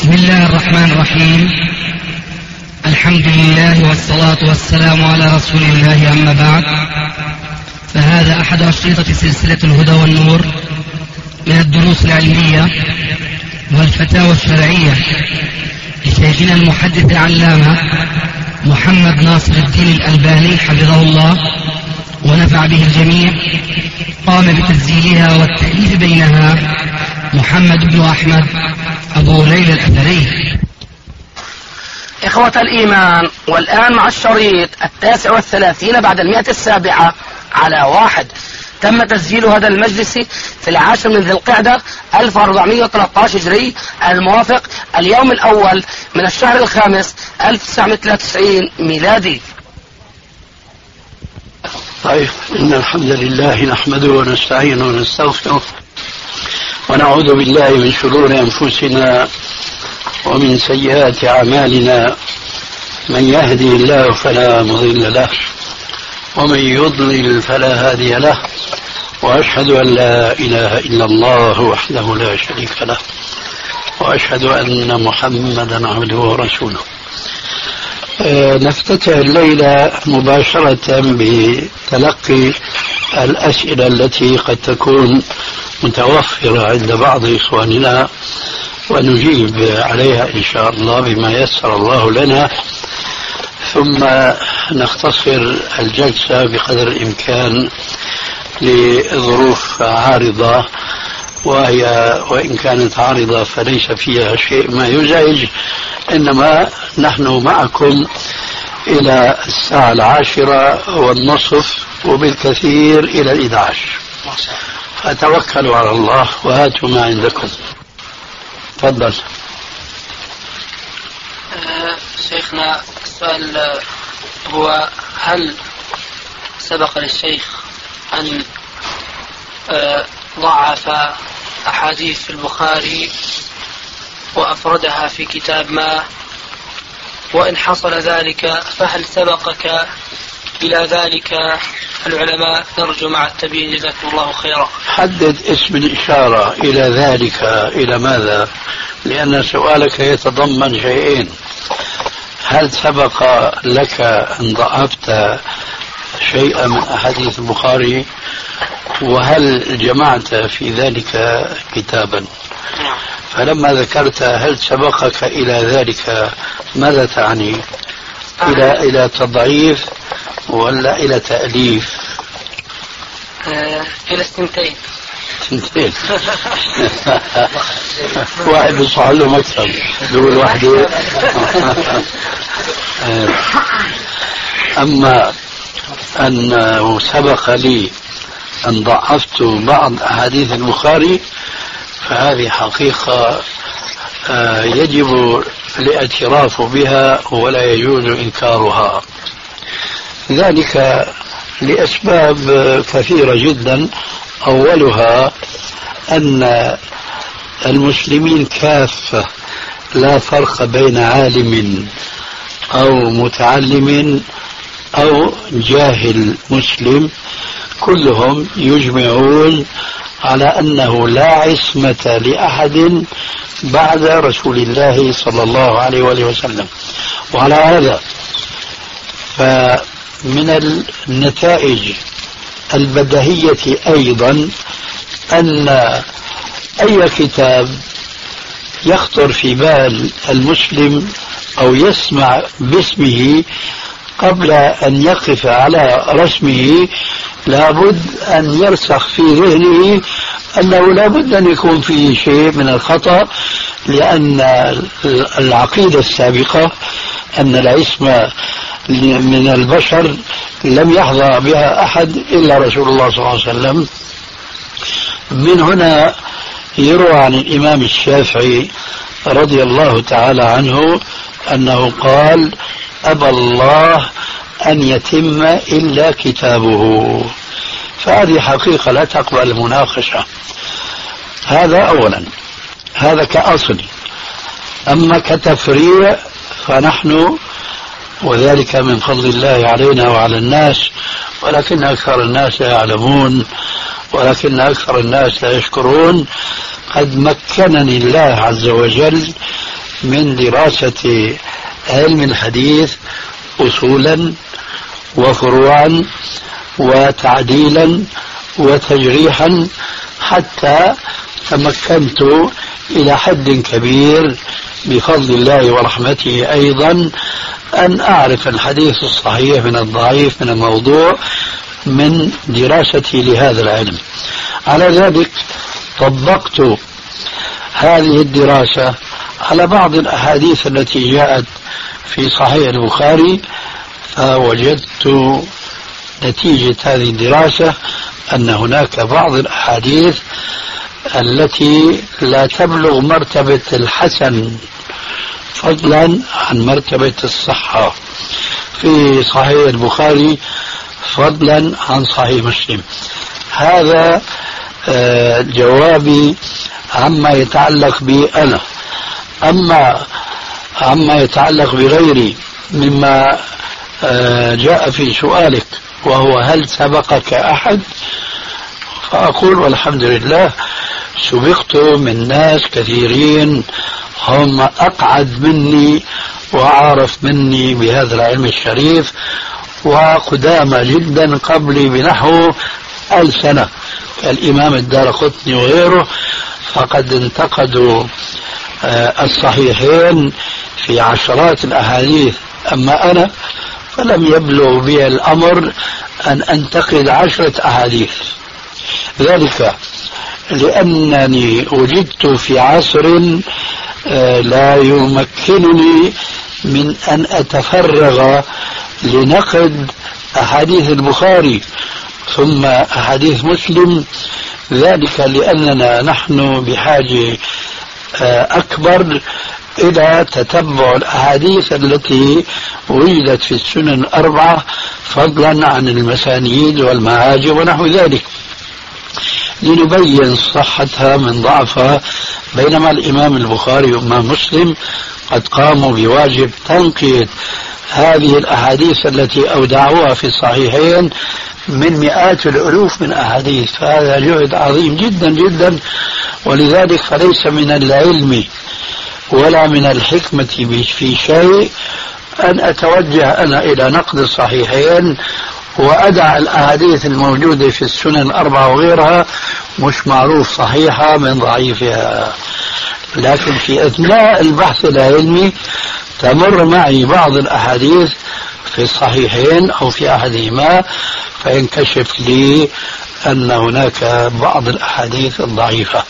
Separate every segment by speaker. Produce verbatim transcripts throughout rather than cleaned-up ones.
Speaker 1: بسم الله الرحمن الرحيم. الحمد لله والصلاة والسلام على رسول الله، أما بعد، فهذا أحد أشرطة سلسلة الهدى والنور من الدروس العلمية والفتاوى الشرعية لشيخنا المحدث العلامة محمد ناصر الدين الألباني حفظه الله ونفع به الجميع. قام بتسجيلها والتأليف بينها محمد بن أحمد أبو ليلى الأثري.
Speaker 2: إخوة الإيمان، والآن مع الشريط التاسع والثلاثين بعد المئة السابعة على واحد. تم تسجيل هذا المجلس في العاشر من ذي القعدة ألف وأربعمئة وثلاثة عشر هجري، الموافق اليوم الأول من الشهر الخامس ألف وتسعمئة وثلاثة وتسعين ميلادي.
Speaker 3: طيب، إن الحمد لله نحمده ونستعينه ونستغفره ونعوذ بالله من شرور أنفسنا ومن سيئات أعمالنا. من يهدي الله فلا مضل له ومن يضلل فلا هادي له، وأشهد أن لا إله إلا الله وحده لا شريك له، وأشهد أن محمدا عبده ورسوله. أه نفتتح الليلة مباشرة بتلقي الأسئلة التي قد تكون متوفرة عند بعض إخواننا، ونجيب عليها إن شاء الله بما يسر الله لنا، ثم نختصر الجلسة بقدر الإمكان لظروف عارضة، وهي وإن كانت عارضة فليس فيها شيء ما يزعج، إنما نحن معكم إلى الساعة العاشرة والنصف وبالكثير إلى الإحدى عشر، فتوكلوا على الله وهاتوا ما عندكم. تفضل.
Speaker 4: أه شيخنا، السؤال هو: هل سبق للشيخ أن أه ضعف أحاديث في البخاري وأفردها في كتاب ما؟ وإن حصل ذلك فهل سبقك إلى ذلك العلماء؟ نرجو مع التبيين، جزاكم الله خيرا.
Speaker 3: حدد اسم الإشارة إلى ذلك، إلى ماذا؟ لأن سؤالك يتضمن شيئين: هل سبق لك أن ضعفت شيئا من أحاديث البخاري؟ وهل جمعت في ذلك كتابا؟ فلما ذكرت هل سبقك إلى ذلك، ماذا تعني؟ إلى إلى تضعيف ولا إلى تأليف؟
Speaker 4: آه إلى السنتين.
Speaker 3: سنتين. واحد بيصح له مكتب دول واحدة. أما أنه سبق لي أن ضعفت بعض أحاديث البخاري فهذه حقيقة يجب الاعتراف بها ولا يجوز إنكارها، ذلك لأسباب كثيرة جدا. أولها أن المسلمين كافة لا فرق بين عالم أو متعلم أو جاهل مسلم، كلهم يجمعون على أنه لا عصمة لأحد بعد رسول الله صلى الله عليه وآله وسلم. وعلى هذا فمن النتائج البديهية أيضا أن أي كتاب يخطر في بال المسلم أو يسمع باسمه قبل أن يقف على رسمه لابد أن يرسخ في ذهنه أنه لابد أن يكون فيه شيء من الخطأ، لأن العقيدة السابقة أن العصمة من البشر لم يحظى بها أحد إلا رسول الله صلى الله عليه وسلم. من هنا يروى عن الإمام الشافعي رضي الله تعالى عنه أنه قال: أبى الله أن يتم إلا كتابه. فهذه حقيقة لا تقبل المناقشة. هذا أولا، هذا كأصل. أما كتفريع فنحن، وذلك من فضل الله علينا وعلى الناس، ولكن أكثر الناس لا يعلمون، ولكن أكثر الناس لا يشكرون. قد مكنني الله عز وجل من دراسة علم الحديث أصولا وفروعا وتعديلا وتجريحا، حتى تمكنت إلى حد كبير بفضل الله ورحمته أيضا أن أعرف الحديث الصحيح من الضعيف من الموضوع من دراستي لهذا العلم. على ذلك طبقت هذه الدراسة على بعض الأحاديث التي جاءت في صحيح البخاري، فوجدت نتيجة هذه الدراسة أن هناك بعض الأحاديث التي لا تبلغ مرتبة الحسن فضلا عن مرتبة الصحة في صحيح البخاري فضلا عن صحيح مسلم. هذا جوابي عما يتعلق بي أنا. أما عما يتعلق بغيري مما جاء في سؤالك، وهو هل سبقك أحد، فأقول والحمد لله سبقت من ناس كثيرين هم أقعد مني وأعرف مني بهذا العلم الشريف، وقدامى جدا قبلي بنحو ألف سنة، كالإمام الدارقطني وغيره، فقد انتقدوا الصحيحين في عشرات الأحاديث. أما أنا فلم يبلغ بي الأمر أن أنتقد عشرة أحاديث، ذلك لأنني وجدت في عصر لا يمكنني من أن أتفرغ لنقد أحاديث البخاري ثم أحاديث مسلم، ذلك لأننا نحن بحاجة أكبر إلى تتبع الأحاديث التي وجدت في السنن الأربعة فضلا عن المسانيد والمعاجم ونحو ذلك، لنبين صحتها من ضعفها. بينما الإمام البخاري وإمام مسلم قد قاموا بواجب تنقية هذه الأحاديث التي أودعوها في الصحيحين من مئات الألوف من أحاديث، فهذا جهد عظيم جدا جدا. ولذلك فليس من العلم ولا من الحكمة في شيء أن أتوجه أنا إلى نقد الصحيحين وأدع الأحاديث الموجودة في السنن الأربعة وغيرها مش معروف صحيحة من ضعيفها. لكن في أثناء البحث العلمي تمر معي بعض الأحاديث في الصحيحين أو في أحدهما، فينكشف لي أن هناك بعض الأحاديث الضعيفة.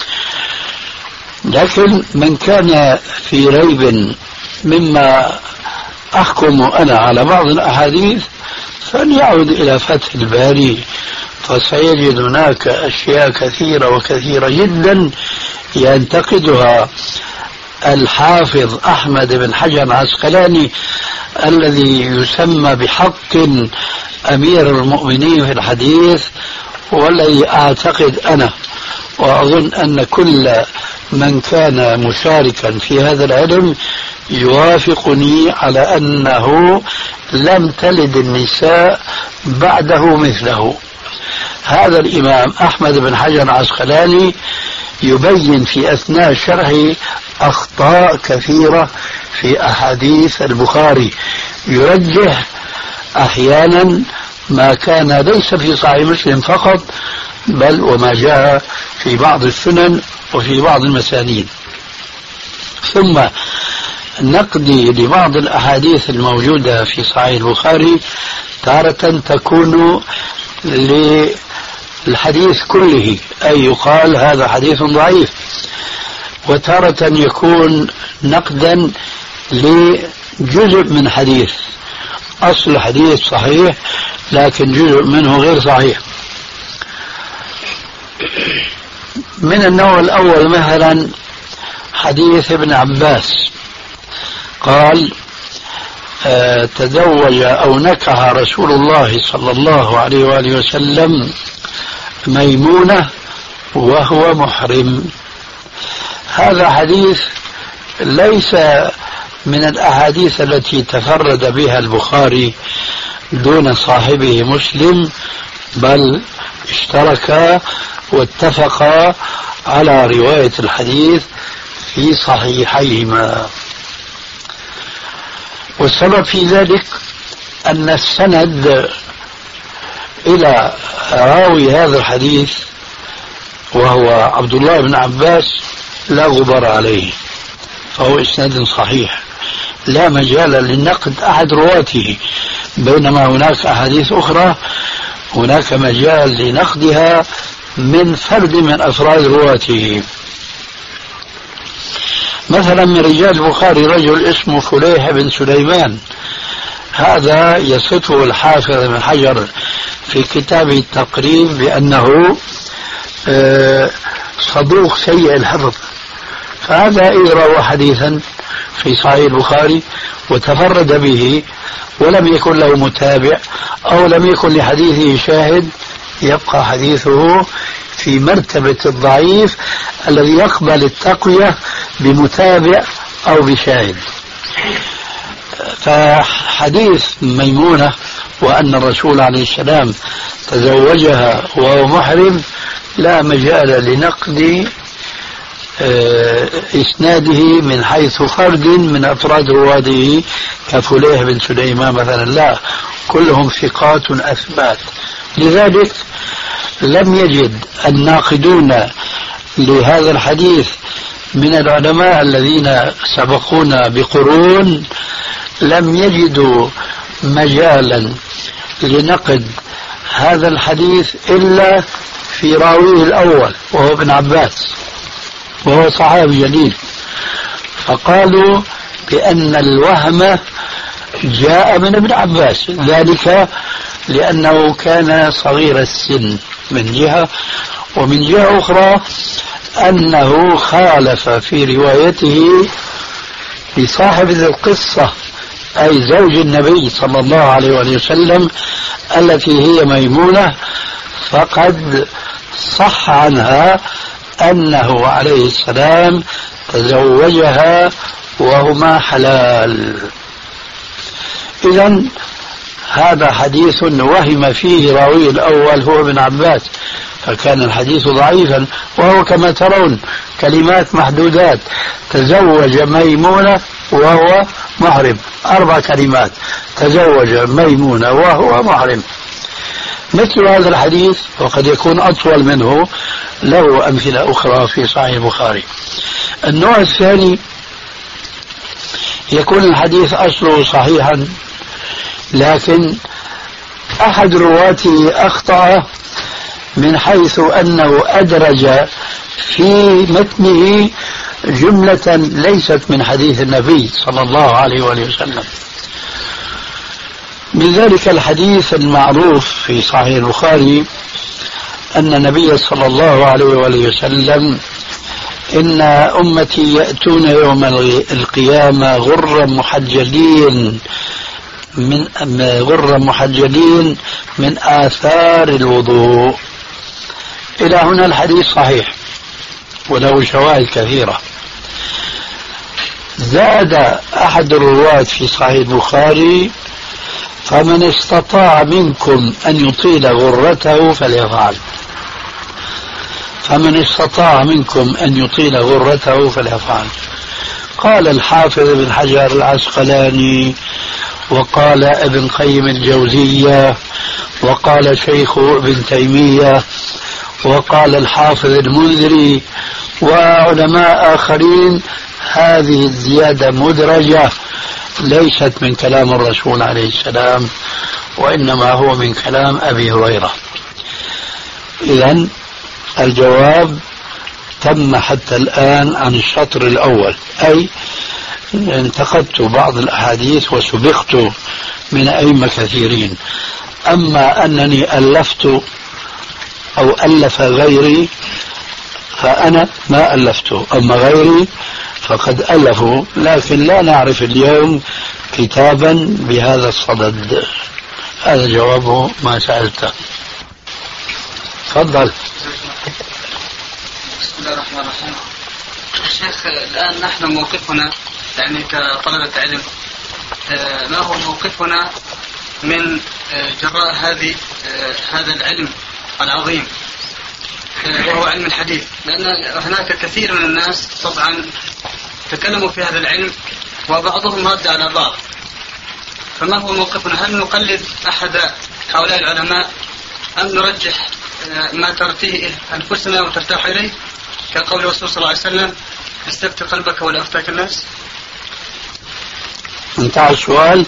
Speaker 3: لكن من كان في ريب مما أحكم أنا على بعض الأحاديث فليعود إلى فتح الباري، فسيجد هناك أشياء كثيرة وكثيرة جدا ينتقدها الحافظ أحمد بن حجر العسقلاني الذي يسمى بحق أمير المؤمنين في الحديث، والذي أعتقد أنا وأظن أن كل من كان مشاركا في هذا العلم يوافقني على أنه لم تلد النساء بعده مثله. هذا الإمام أحمد بن حجر العسقلاني يبين في أثناء شرحه أخطاء كثيرة في أحاديث البخاري، يرجح أحيانا ما كان ليس في صحيح مسلم فقط بل وما جاء في بعض السنن وفي بعض المسانيد. ثم نقدي لبعض الأحاديث الموجودة في صحيح البخاري تارة تكون للحديث كله، أي يقال هذا حديث ضعيف، وتارة يكون نقدا لجزء من حديث، أصل حديث صحيح لكن جزء منه غير صحيح. من النوع الأول مثلا حديث ابن عباس قال آه تزوج أو نكح رسول الله صلى الله عليه وآله وسلم ميمونة وهو محرم. هذا حديث ليس من الأحاديث التي تفرد بها البخاري دون صاحبه مسلم، بل اشتركا واتفقا على رواية الحديث في صحيحيهما. والسبب في ذلك أن السند إلى راوي هذا الحديث وهو عبد الله بن عباس لا غبار عليه، فهو إسناد صحيح لا مجال للنقد أحد رواته، بينما هناك أحاديث أخرى هناك مجال لنقدها من فرد من أفراد رواته. مثلا من رجال البخاري رجل اسمه فليح بن سليمان، هذا يصفه الحافظ بن حجر في كتابه التقريب بأنه صدوق سيء الحفظ، فهذا إذا روى حديثا في صحيح البخاري وتفرد به ولم يكن له متابع أو لم يكن لحديثه شاهد يبقى حديثه في مرتبة الضعيف الذي يقبل التقوية بمتابع أو بشاهد. فحديث ميمونة وأن الرسول عليه السلام تزوجها وهو محرم لا مجال لنقد إسناده من حيث فرد من أفراد رواده كفليح بن سليمان مثلا، لا، كلهم ثقات أثبات. لذلك لم يجد الناقدون لهذا الحديث من العلماء الذين سبقونا بقرون لم يجدوا مجالا لنقد هذا الحديث إلا في راويه الأول وهو ابن عباس وهو صحابي جليل، فقالوا بأن الوهم جاء من ابن عباس، ذلك لأنه كان صغير السن من جهة، ومن جهة أخرى أنه خالف في روايته لصاحب ذي القصة أي زوج النبي صلى الله عليه وسلم التي هي ميمونة، فقد صح عنها أنه عليه السلام تزوجها وهما حلال. إذن هذا حديث وهم فيه راوي الأول هو ابن عباس، فكان الحديث ضعيفا، وهو كما ترون كلمات محدودات: تزوج ميمونة وهو محرم، أربع كلمات: تزوج ميمونة وهو محرم. مثل هذا الحديث وقد يكون أطول منه له أمثلة أخرى في صحيح البخاري. النوع الثاني يكون الحديث أصله صحيحا لكن أحد رواته أخطأ من حيث أنه أدرج في متنه جملة ليست من حديث النبي صلى الله عليه وسلم. من ذلك الحديث المعروف في صحيح البخاري أن النبي صلى الله عليه وسلم: إن أمتي يأتون يوم القيامة غرا محجلين من غرا محجلين من آثار الوضوء. إلى هنا الحديث صحيح وله شواهد كثيرة. زاد أحد الرواة في صحيح البخاري: فمن استطاع منكم أن يطيل غرته فليفعل. فمن استطاع منكم أن يطيل غرته فليفعل. قال الحافظ ابن حجر العسقلاني، وقال ابن قيم الجوزية، وقال شيخ ابن تيمية، وقال الحافظ المنذري وعلماء آخرين: هذه الزيادة مدرجة ليست من كلام الرسول عليه السلام، وإنما هو من كلام أبي هريرة. إذن الجواب تم حتى الآن عن الشطر الأول، أي انتقدت بعض الأحاديث وسبقت من أئمة كثيرين. أما أنني ألفت أو ألف غيري فأنا ما ألفت، أما غيري فقد ألفوا، لكن لا نعرف اليوم كتابا بهذا الصدد. هذا جواب ما سألته. تفضل.
Speaker 4: بسم الله الرحمن الرحيم. شيخ، الآن نحن موقفنا يعني كطلبة علم، ما هو موقفنا من جراء هذه هذا العلم العظيم وهو علم الحديث؟ لأن هناك كثير من الناس طبعا تكلموا في هذا العلم وبعضهم رد على بعض، فما هو موقفنا؟ هل نقلد أحد هؤلاء العلماء أم نرجح ما ترتيه أنفسنا وترتاح إليه كقول الرسول صلى الله عليه وسلم استفتي قلبك ولا أفتاك الناس؟
Speaker 3: انتهى السؤال.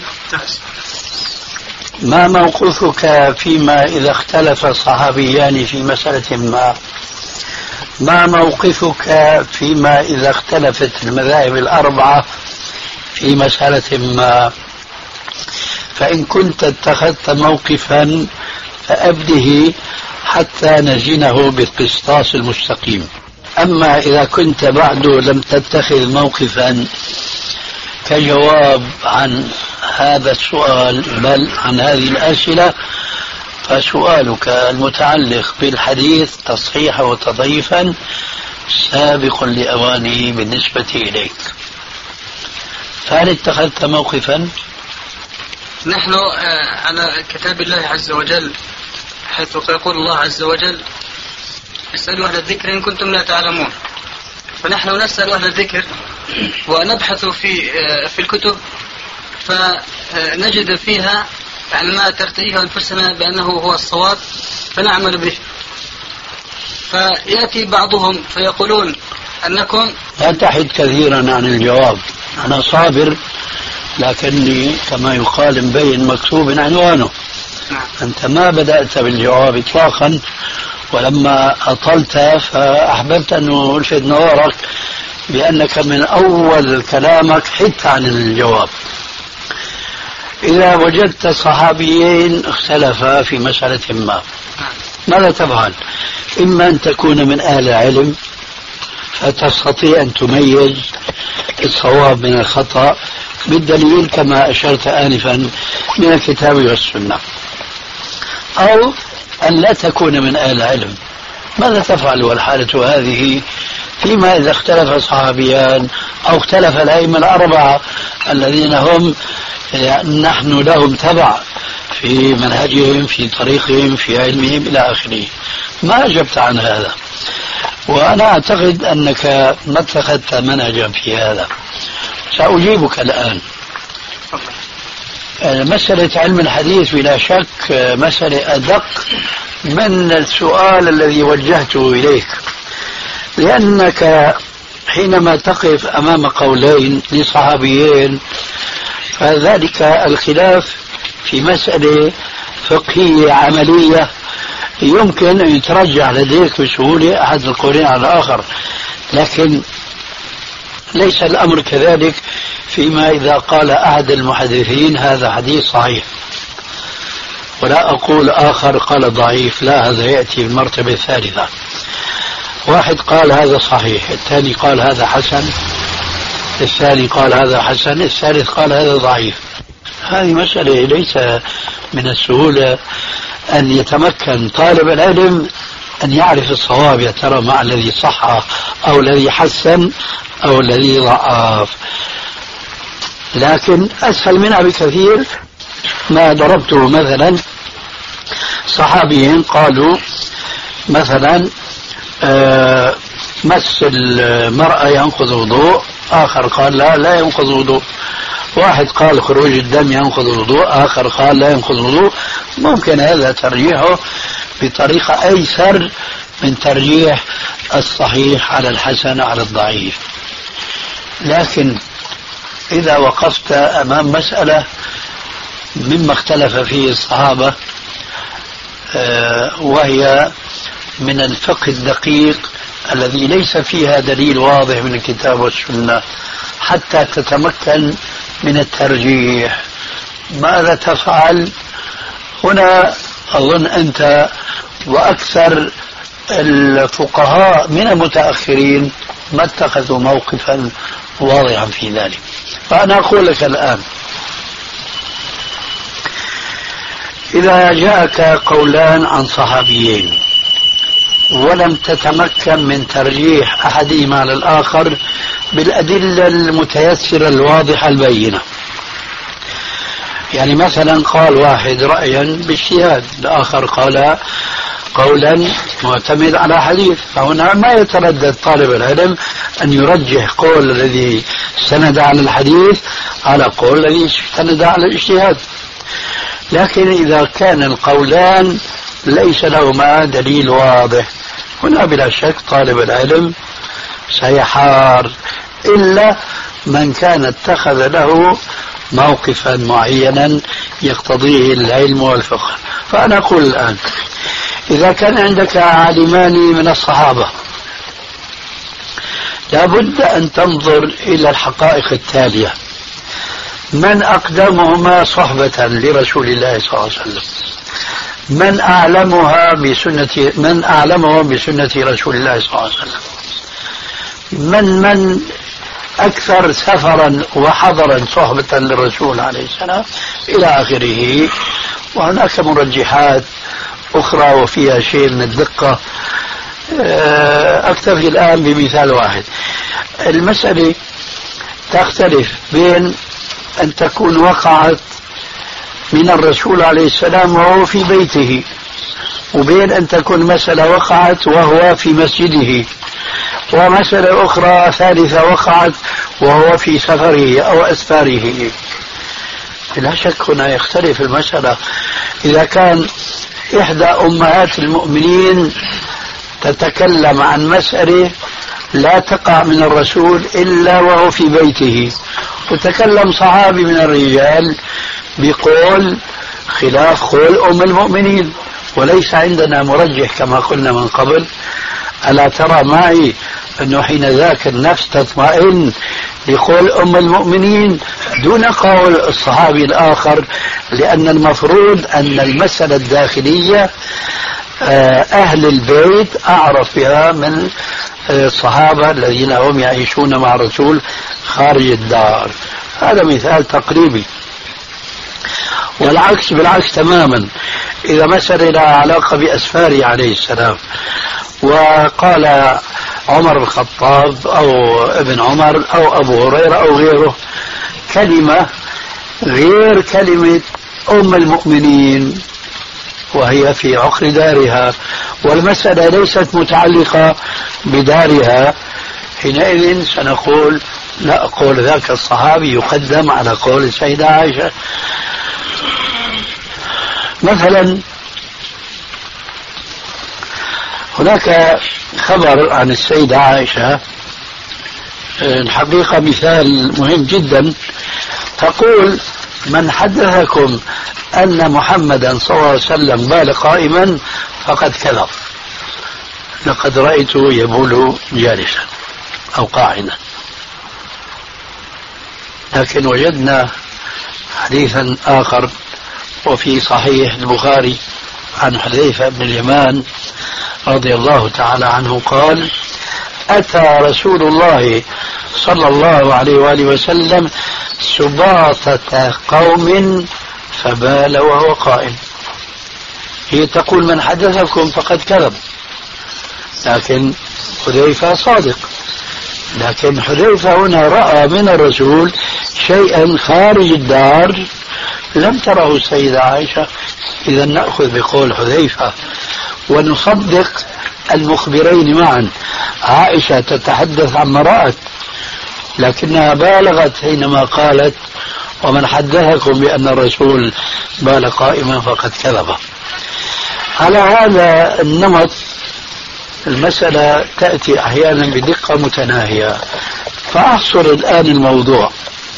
Speaker 3: ما موقفك فيما إذا اختلف صحابيان في مسألة ما؟ ما موقفك فيما إذا اختلفت المذاهب الأربعة في مسألة ما؟ فإن كنت اتخذت موقفا فأبده حتى نزنه بالقسطاس المستقيم. أما إذا كنت بعد لم تتخذ موقفا كجواب عن هذا السؤال بل عن هذه الأسئلة، فسؤالك المتعلق بالحديث تصحيحا وتضعيفا سابق لأوانه بالنسبة إليك. فهل اتخذت موقفا؟
Speaker 4: نحن على كتاب الله عز وجل، حيث يقول الله عز وجل اسألوا أهل الذكر إن كنتم لا تعلمون، فنحن نسأل أهل الذكر ونبحث في في الكتب فنجد فيها يعني ما ترتئيه أنفسنا بأنه هو الصواب فنعمل به. فيأتي بعضهم فيقولون أنكم
Speaker 3: لا تحد كثيرا عن الجواب. أنا صابر لكني كما يقال مبين مكتوب عنوانه. أنت ما بدأت بالجواب إطلاقا، ولما أطلت فأحببت أن ألفت نظرك بأنك من أول كلامك حدت عن الجواب. إذا وجدت صحابيين اختلفا في مسألة ما ماذا تفعل؟ إما أن تكون من أهل العلم فتستطيع أن تميز الصواب من الخطأ بالدليل كما أشرت آنفا من الكتاب والسنة، أو أن لا تكون من أهل العلم. ماذا تفعل والحالة هذه فيما إذا اختلف صحابيان أو اختلف الأئمة الأربعة الذين هم نحن لهم تبع في منهجهم في طريقهم في علمهم إلى آخره؟ ما أجبت عن هذا، وأنا أعتقد أنك ما اتخذت منهجا في هذا. سأجيبك الآن. مسألة علم الحديث بلا شك مسألة أدق من السؤال الذي وجهته إليك، لأنك حينما تقف أمام قولين لصحابيين فذلك الخلاف في مسألة فقهية عملية يمكن أن يترجع لديك بسهولة أحد القولين على الآخر، لكن ليس الأمر كذلك فيما إذا قال أحد المحدثين هذا حديث صحيح ولا أقول آخر قال ضعيف، لا، هذا يأتي بالمرتبة الثالثة. واحد قال هذا صحيح، الثاني قال هذا حسن، الثاني قال هذا حسن، الثالث قال هذا ضعيف. هذه مسألة ليس من السهولة أن يتمكن طالب العلم أن يعرف الصواب يا ترى مع الذي صح أو الذي حسن أو الذي ضعف. لكن أسهل منها بكثير ما ضربته مثلا صحابيين قالوا مثلا آه مس المرأة ينقض وضوء، آخر قال لا لا ينقض وضوء. واحد قال خروج الدم ينقض الوضوء، آخر قال لا ينقض الوضوء. ممكن هذا ترجيحه بطريقة أيسر من ترجيح الصحيح على الحسن على الضعيف. لكن إذا وقفت أمام مسألة مما اختلف فيه الصحابة وهي من الفقه الدقيق الذي ليس فيها دليل واضح من الكتاب والسنة حتى تتمكن من الترجيح، ماذا تفعل؟ هنا أظن أنت وأكثر الفقهاء من المتأخرين ما اتخذوا موقفا واضحا في ذلك. فأنا أقول لك الآن إذا جاءك قولان عن صحابيين ولم تتمكن من ترجيح أحدهما على الآخر بالأدلة المتيسرة الواضحة البينة، يعني مثلا قال واحد رأيا باجتهاد، الآخر قال قولا معتمد على حديث، فهنا ما يتردد طالب العلم أن يرجح قول الذي استند على الحديث على قول الذي استند على الاجتهاد. لكن إذا كان القولان ليس لهما دليل واضح، هنا بلا شك طالب العلم سيحار، إلا من كان اتخذ له موقفا معينا يقتضيه العلم والفقه. فأنا أقول الآن إذا كان عندك عالمان من الصحابة لابد أن تنظر إلى الحقائق التالية: من أقدمهما صحبة لرسول الله صلى الله عليه وسلم، من أعلمها بسنة من أعلمهم بسنة رسول الله صلى الله عليه وسلم، من من أكثر سفرا وحضرا صحبة للرسول عليه السلام، إلى آخره. وهناك مرجحات أخرى وفيها شيء من الدقة. أكتفي الآن بمثال واحد. المسألة تختلف بين أن تكون وقعت من الرسول عليه السلام وهو في بيته، وبين أن تكون مسألة وقعت وهو في مسجده، ومسألة أخرى ثالثة وقعت وهو في سفره أو أسفاره. لا شك هنا يختلف المسألة. إذا كان إحدى أمهات المؤمنين تتكلم عن مسألة لا تقع من الرسول إلا وهو في بيته، وتكلم صحابي من الرجال بقول خلاف قول أم المؤمنين، وليس عندنا مرجح كما قلنا من قبل، ألا ترى معي أنه حين ذاك النفس تطمئن لقول أم المؤمنين دون قول الصحابي الآخر، لأن المفروض أن المسألة الداخلية أهل البيت أعرف بها من الصحابة الذين هم يعيشون مع الرسول خارج الدار. هذا مثال تقريبي. والعكس بالعكس تماما. إذا مسألة لها علاقة بأسفاره عليه السلام، وقال عمر بن الخطاب أو ابن عمر أو أبو هريرة أو غيره كلمة غير كلمة أم المؤمنين وهي في عقر دارها، والمسألة ليست متعلقة بدارها، حينئذ سنقول لا، قول ذاك الصحابي يقدم على قول السيدة عائشة. مثلا هناك خبر عن السيدة عائشة، الحقيقة مثال مهم جدا، تقول: من حدثكم أن محمدا صلى الله عليه وسلم بال قائما فقد كذب، لقد رأيته يبول جالسا أو قاعدا. لكن وجدنا حديثا آخر وفي صحيح البخاري عن حذيفة بن اليمان رضي الله تعالى عنه قال: أتى رسول الله صلى الله عليه وآله وسلم سباطة قوم فبال وهو قائم. هي تقول من حدثكم فقد كذب، لكن حذيفة صادق، لكن حذيفة هنا رأى من الرسول شيئا خارج الدار لم تره السيدة عائشة. إذا نأخذ بقول حذيفة ونصدق المخبرين معا. عائشة تتحدث عما رأت، لكنها بالغت حينما قالت: ومن حدثكم بأن الرسول بال قائما فقد كذب. على هذا النمط المسألة تأتي أحيانا بدقة متناهية. فأحصر الآن الموضوع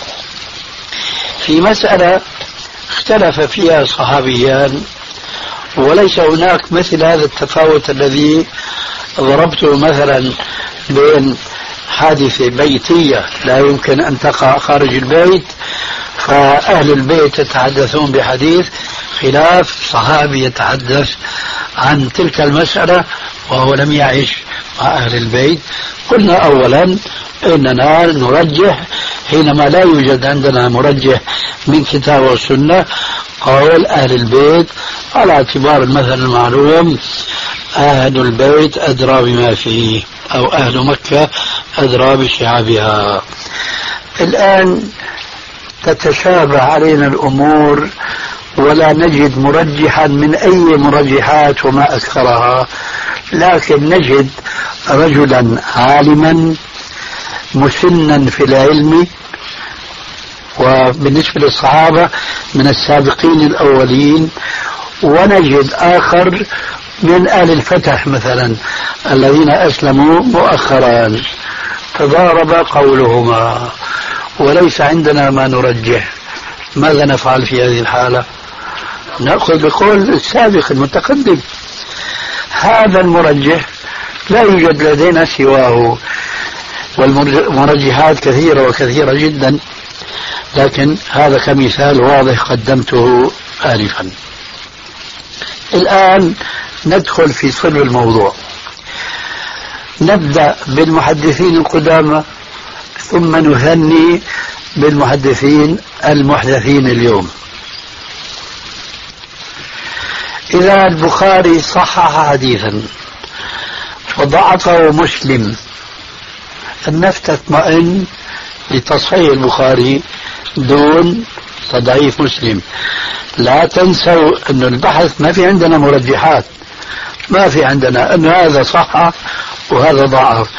Speaker 3: في مسألة اختلف فيها صحابيان، وليس هناك مثل هذا التفاوت الذي ضربته مثلا بين حادثة بيتية لا يمكن أن تقع خارج البيت، فأهل البيت يتحدثون بحديث، خلاف صحابي يتحدث عن تلك المسألة وهو لم يعيش مع أهل البيت. قلنا أولا إننا نرجح حينما لا يوجد عندنا مرجح من كتاب والسنة قول أهل البيت، على اعتبار المثل المعلوم: أهل البيت أدرى بما فيه، أو أهل مكة أدرى بشعابها. الآن تتشابه علينا الأمور ولا نجد مرجحا من أي مرجحات وما أكثرها، لكن نجد رجلا عالما مسنا في العلم، وبالنسبة للصحابة من السابقين الأولين، ونجد آخر من آل الفتح مثلا الذين أسلموا مؤخرا، تضارب قولهما وليس عندنا ما نرجح. ماذا نفعل في هذه الحالة؟ نأخذ بقول السابق المتقدم. هذا المرجح لا يوجد لدينا سواه، والمرجحات كثيرة وكثيرة جدا، لكن هذا كمثال واضح قدمته آنفا. الآن ندخل في صلب الموضوع. نبدأ بالمحدثين القدامى ثم نثني بالمحدثين المحدثين اليوم. إذا البخاري صحح حديثا وضعفه مسلم، النفس تطمئن لتصحيح البخاري دون تضعيف مسلم. لا تنسوا أن البحث ما في عندنا مرجحات، ما في عندنا أن هذا صح وهذا ضعف.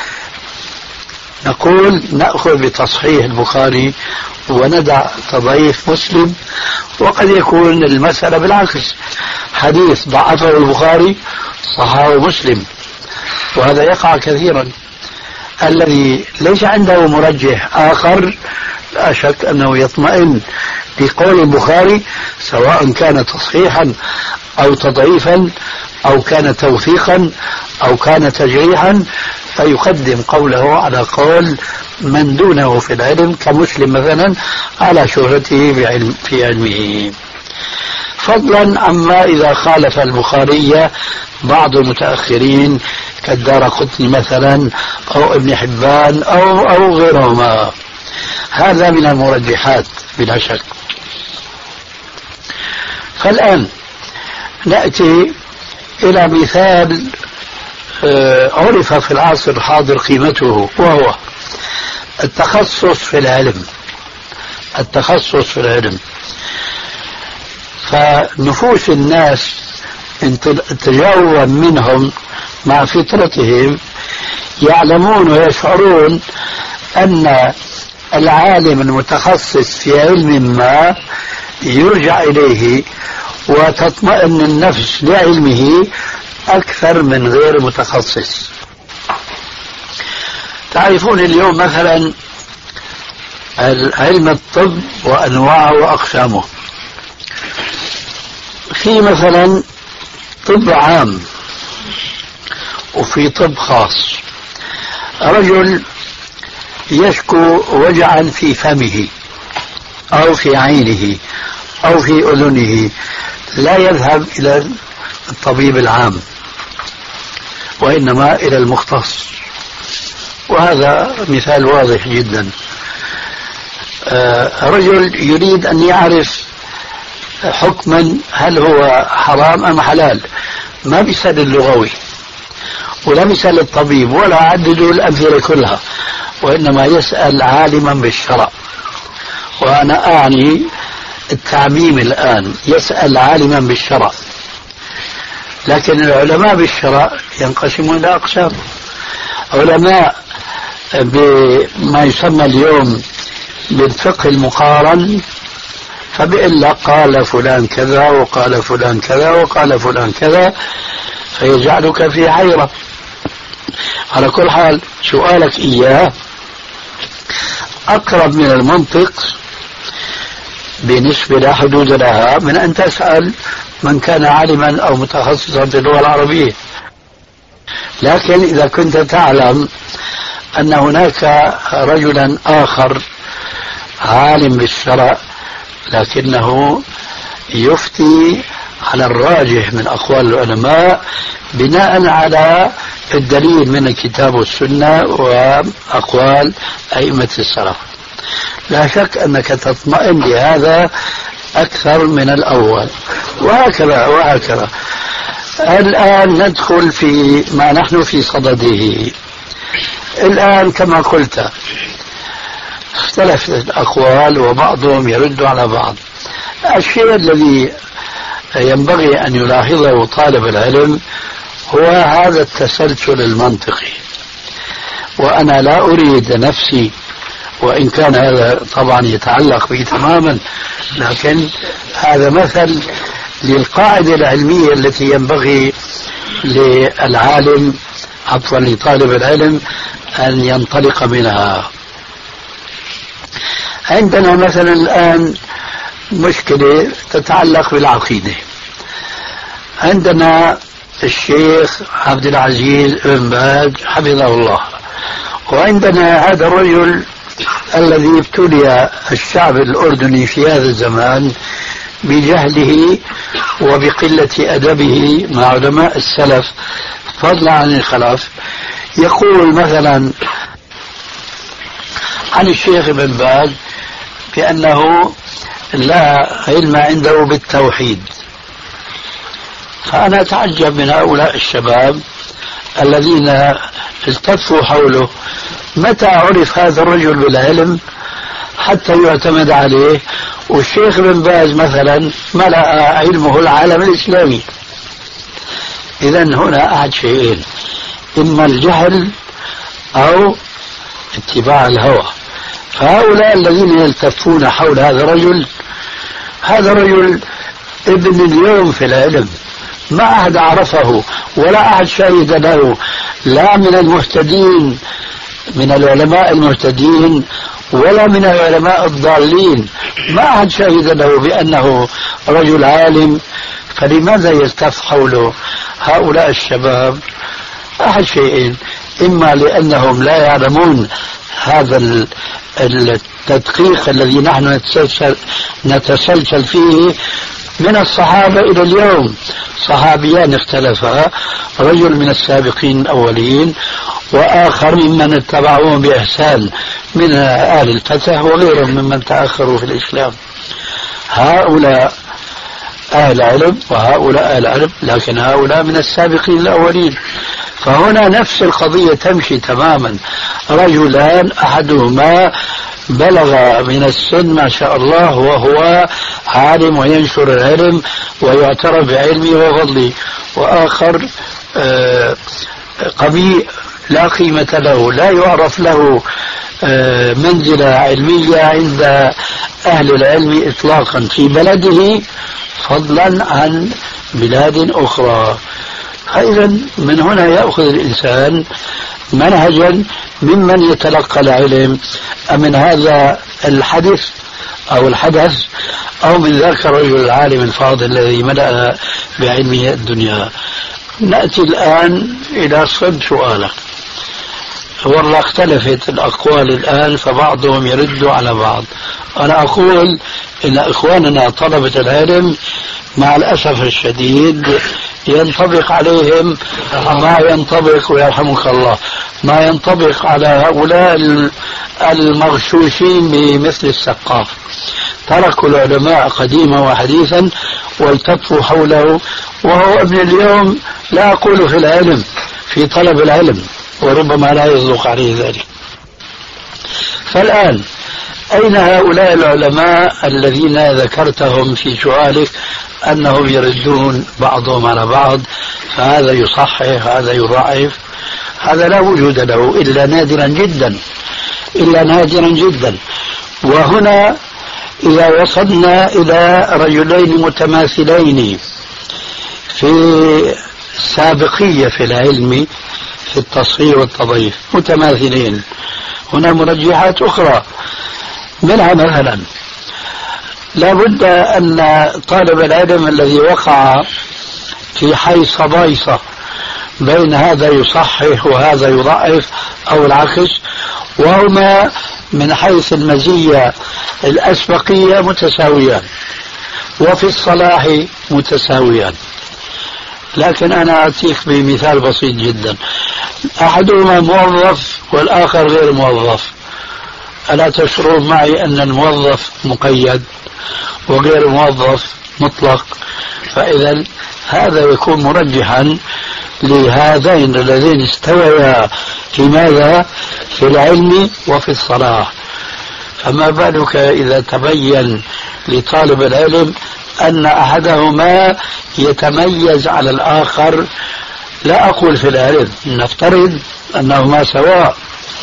Speaker 3: نقول نأخذ بتصحيح البخاري وندع تضعيف مسلم. وقد يكون المسألة بالعكس، حديث ضعفه البخاري صححه مسلم، وهذا يقع كثيرا. الذي ليس عنده مرجح آخر لا شك أنه يطمئن لقول البخاري، سواء كان تصحيحا أو تضعيفا أو كان توثيقا أو كان تجريحا، فيقدم قوله على قول من دونه في العلم كمسلم مثلا على شهرته بعلم في علمه، فضلا عما إذا خالف البخاري بعض المتأخرين كالدارقطني مثلا أو ابن حبان أو أو غيرهما. هذا من المرجحات بلا شك. فالآن نأتي إلى مثال عرف في العصر الحاضر قيمته، وهو التخصص في العلم. التخصص في العلم، فنفوس الناس تجاوبا منهم مع فطرتهم يعلمون ويشعرون أن العالم المتخصص في علم ما يرجع إليه وتطمئن النفس لعلمه أكثر من غير متخصص. تعرفون اليوم مثلا علم الطب وأنواعه وأقسامه. في مثلا طب عام وفي طب خاص. رجل يشكو وجعا في فمه أو في عينه أو في أذنه، لا يذهب إلى الطبيب العام وإنما إلى المختص، وهذا مثال واضح جدا. رجل يريد أن يعرف حكما هل هو حرام أم حلال، ما بيسأل اللغوي ولا بيسأل الطبيب ولا عدد الأمثلة كلها، وإنما يسأل عالما بالشرع. وأنا أعني التعميم الآن، يسأل عالما بالشرع. لكن العلماء بالشرع ينقسمون إلى أقسام. علماء بما يسمى اليوم بالفقه المقارن، فبيقول لك قال فلان كذا وقال فلان كذا وقال فلان كذا، فيجعلك في حيرة. على كل حال سؤالك إياه أقرب من المنطق بنسبة لا حدود لها من أن تسأل من كان عالما أو متخصصا في اللغة العربية. لكن إذا كنت تعلم أن هناك رجلا آخر عالم بالشرع لكنه يفتي على الراجح من أقوال العلماء بناء على الدليل من الكتاب والسنة وأقوال أئمة السلف، لا شك أنك تطمئن لهذا أكثر من الأول، وهكذا وهكذا. الآن ندخل في ما نحن في صدده. الآن كما قلت اختلفت الأقوال وبعضهم يرد على بعض. الشيء الذي ينبغي أن يلاحظه طالب العلم هو هذا التسلسل المنطقي. وأنا لا أريد نفسي، وإن كان هذا طبعا يتعلق به تماما، لكن هذا مثل للقاعدة العلمية التي ينبغي للعالم عفوا لطالب العلم أن ينطلق منها. عندنا مثلا الآن مشكلة تتعلق بالعقيدة. عندنا الشيخ عبد العزيز بن باز حفظه الله، وعندنا هذا الرجل الذي ابتلي الشعب الأردني في هذا الزمان بجهله وبقلة أدبه مع علماء السلف فضلا عن الخلف. يقول مثلا عن الشيخ ابن باز بأنه لا علم عنده بالتوحيد. فأنا أتعجب من هؤلاء الشباب الذين التفوا حوله، متى عرف هذا الرجل بالعلم حتى يعتمد عليه؟ والشيخ ابن باز مثلا ملأ علمه العالم الإسلامي. إذن هنا أحد شيئين، إما الجهل أو اتباع الهوى. فهؤلاء الذين يلتفون حول هذا الرجل، هذا الرجل ابن اليوم في العلم، ما أحد عرفه ولا أحد شهد له، لا من المهتدين من العلماء المهتدين ولا من العلماء الضالين، ما أحد شهد له بأنه رجل عالم. فلماذا يلتف حوله هؤلاء الشباب؟ أحد شيئين، إما لأنهم لا يعلمون هذا التدقيق الذي نحن نتسلسل, نتسلسل فيه من الصحابة إلى اليوم. صحابيان اختلفا، رجل من السابقين الأولين وآخر ممن اتبعوهم بإحسان من آل الفتح وغيرهم ممن تأخروا في الإسلام. هؤلاء أهل علم وهؤلاء أهل علم، لكن هؤلاء من السابقين الأولين. فهنا نفس القضية تمشي تماما. رجلان أحدهما بلغ من السن ما شاء الله وهو عالم وينشر العلم ويعترف بعلمه وفضله، وآخر قبيح لا قيمة له، لا يعرف له منزلة علمية عند أهل العلم إطلاقا في بلده فضلا عن بلاد أخرى. فإذا من هنا يأخذ الإنسان منهجا ممن يتلقى العلم، من هذا الحدث أو الحدث أو من ذاك الرجل العالم الفاضل الذي ملأ بعلمه الدنيا. نأتي الآن إلى صلب سؤالك. والله اختلفت الأقوال الآن، فبعضهم يرد على بعض. أنا أقول إن إخواننا طلبة العلم مع الأسف الشديد ينطبق عليهم ما ينطبق ويرحمك الله ما ينطبق على هؤلاء المغشوشين بمثل السقاف. تركوا العلماء قديما وحديثا والتفوا حوله، وهو ابن اليوم لا أقول في العلم، في طلب العلم، وربما لا يصدق عليه ذلك. فالآن أين هؤلاء العلماء الذين ذكرتهم في سؤالك أنهم يردون بعضهم على بعض، فهذا يصحح هذا يضعف؟ هذا لا وجود له إلا نادرا جدا، إلا نادرا جدا. وهنا إذا وصلنا إلى رجلين متماثلين في سابقية في العلم في التصحيح والتضعيف، متماثلين، هنا مرجحات أخرى. منها مثلا لابد أن طالب العلم الذي وقع في حيص بيصة بين هذا يصحح وهذا يضعف أو العكس، وهما من حيث المزية الأسبقية متساويان وفي الصلاح متساويان. لكن أنا أتيك بمثال بسيط جدا، أحدهما موظف والآخر غير موظف. ألا تشعرون معي أن الموظف مقيد وغير موظف مطلق؟ فإذا هذا يكون مرجحا لهذين اللذين استويا في ماذا؟ في العلم وفي الصلاح. فما بالك إذا تبين لطالب العلم أن أحدهما يتميز على الآخر، لا أقول في العلم، نفترض أنهما سواء،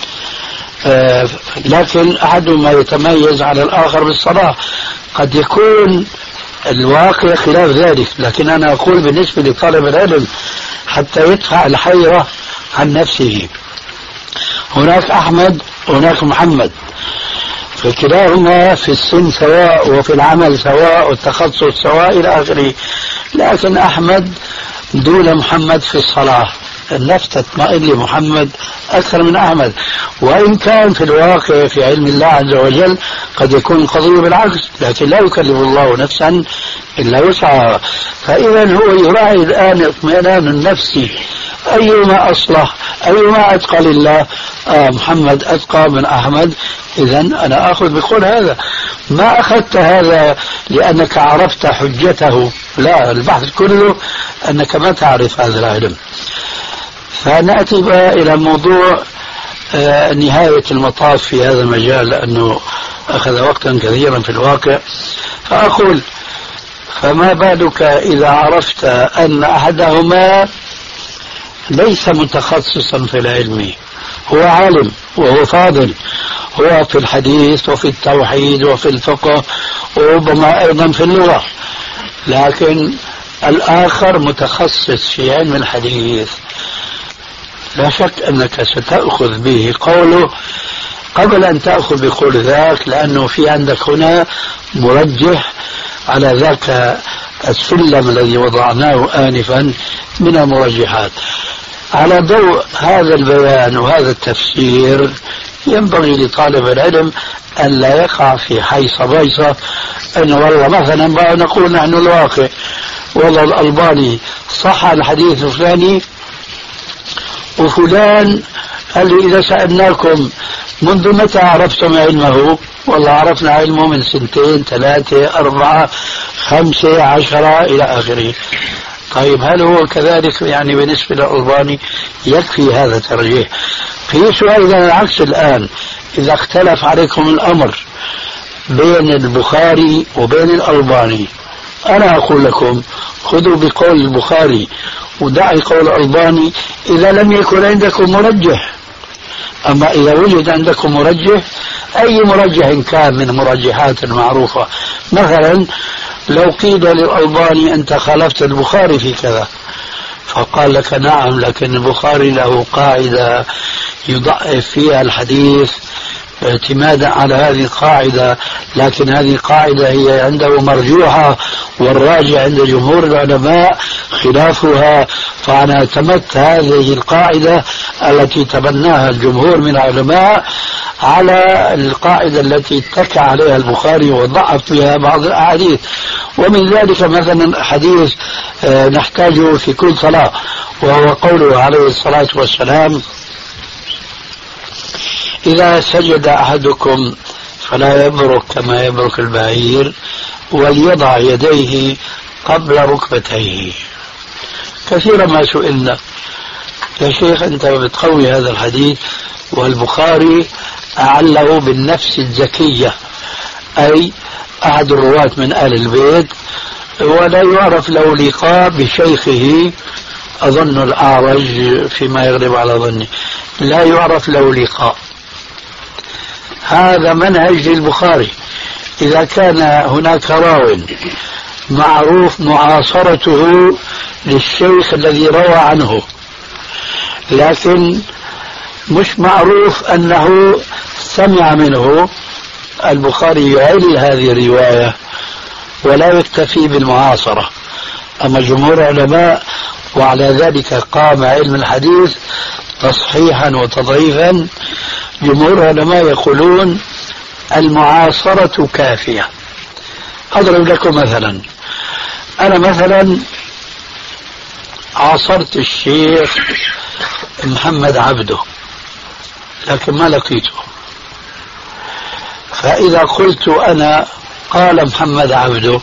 Speaker 3: آه لكن أحدهما يتميز على الآخر بالصلاة. قد يكون الواقع خلاف ذلك، لكن أنا أقول بالنسبة لطالب العلم حتى يدفع الحيرة عن نفسه. هناك أحمد وهناك محمد، فكلاهما في السن سواء وفي العمل سواء والتخصص سواء إلى آخره، لكن أحمد دون محمد في الصلاة. النفس تطمئن لمحمد أكثر من أحمد، وإن كان في الواقع في علم الله عز وجل قد يكون القضية بالعكس، لكن لا يكلف الله نفسا إلا وسعها. فإذا هو يراعي الآن اطمئنان النفس، أيما أصلح أيما أتقى لله، آه محمد أتقى من أحمد، إذا أنا أخذ بقول هذا. ما أخذت هذا لأنك عرفت حجته، لا، البحث كله أنك ما تعرف هذا العلم. فنأتي بقى إلى موضوع آه نهاية المطاف في هذا المجال، لأنه أخذ وقتا كثيرا في الواقع. فأقول فما بالك إذا عرفت أن أحدهما ليس متخصصا في العلم، هو عالم وهو فاضل، هو في الحديث وفي التوحيد وفي الفقه وربما أيضا في اللغة، لكن الآخر متخصص في علم الحديث. لا شك أنك ستأخذ به قوله قبل أن تأخذ بقول ذاك، لأنه في عندك هنا مرجح على ذاك السلم الذي وضعناه آنفا من المرجحات. على ضوء هذا البيان وهذا التفسير ينبغي لطالب العلم أن لا يقع في حيصة بيصة، أنه والله مثلا بقى نقول نحن الواقع والله الألباني صح الحديث الفلاني، وفلان قال لي إذا سألناكم منذ متى عرفتم علمه؟ والله عرفنا علمه من سنتين ثلاثة أربعة خمسة عشرة إلى آخره. طيب هل هو كذلك يعني بالنسبة للألباني؟ يكفي هذا ترجيح. في سؤال إذا العكس الآن، إذا اختلف عليكم الأمر بين البخاري وبين الألباني، أنا أقول لكم خذوا بقول البخاري ودعي قول الألباني إذا لم يكن عندكم مرجح. أما إذا وجد عندكم مرجح، أي مرجح كان من مرجحات المعروفة، مثلا لو قيل للألباني أنت خالفت البخاري في كذا، فقال لك نعم، لكن البخاري له قاعدة يضعف فيها الحديث اعتمادا على هذه القاعدة، لكن هذه القاعدة هي عنده مرجوحة، والراجع عند جمهور العلماء خلافها، فأنا اعتمدت هذه القاعدة التي تبناها الجمهور من العلماء على القاعدة التي اتكى عليها البخاري وضعف فيها بعض الأحاديث. ومن ذلك مثلا حديث نحتاجه في كل صلاة، وهو قوله عليه الصلاة والسلام إذا سجد أحدكم فلا يبرك كما يبرك البعير وليضع يديه قبل ركبتيه. كثيرا ما سئلنا يا شيخ أنت بتقوي هذا الحديث، والبخاري أعله بالنفس الزكية، أي أحد الرواة من آل البيت، ولا يعرف له لقاء بشيخه، أظن الأعرج فيما يغلب على ظني، لا يعرف له لقاء. هذا منهج للبخاري. إذا كان هناك راو معروف معاصرته للشيخ الذي روى عنه، لكن مش معروف أنه سمع منه، البخاري يعل هذه الرواية ولا يكتفي بالمعاصرة. أما جمهور العلماء وعلى ذلك قام علم الحديث تصحيحا وتضعيفا، جمهور العلماء يقولون المعاصرة كافية. أضرب لكم مثلا، أنا مثلا عاصرت الشيخ محمد عبده لكن ما لقيته، فإذا قلت أنا قال محمد عبده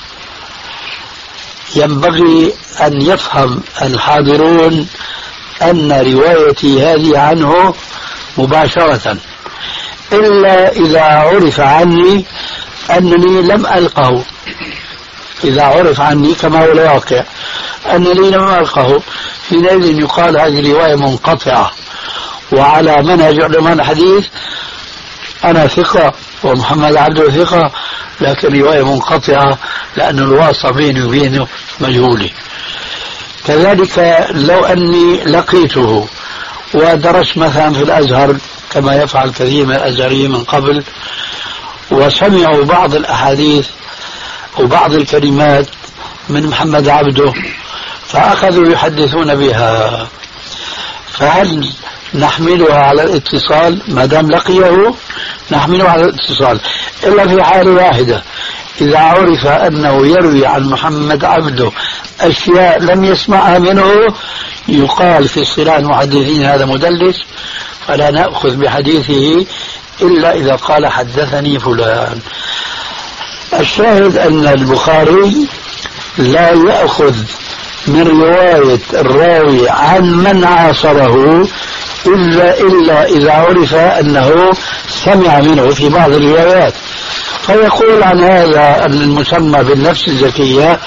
Speaker 3: ينبغي أن يفهم الحاضرون أن روايتي هذه عنه مباشرة، إلا إذا عرف عني أنني لم ألقه، إذا عرف عني كما هو الواقع أنني لم ألقه، حينئذ يقال هذه رواية منقطعة. وعلى منهج علماء الحديث أنا ثقة ومحمد عبده ثقة، لكن رواية منقطعة لأن الواسطة بيني وبينه مجهولة. كذلك لو أني لقيته ودرست مثلا في الأزهر كما يفعل كثير من الأزهريين من قبل، وسمعوا بعض الأحاديث وبعض الكلمات من محمد عبده فأخذوا يحدثون بها، فهل نحملها على الاتصال؟ ما دام لقيه نحمله على الاتصال، إلا في حالة واحدة، إذا عرف أنه يروي عن محمد عبده أشياء لم يسمعها منه يقال في اصطلاح المحدثين هذا مدلس، فلا نأخذ بحديثه إلا إذا قال حدثني فلان. الشاهد أن البخاري لا يأخذ من رواية الراوي عن من عاصره إلا, إلا إذا عرف أنه سمع منه في بعض الروايات، فيقول عن هذا المسمى بالنفس الزكية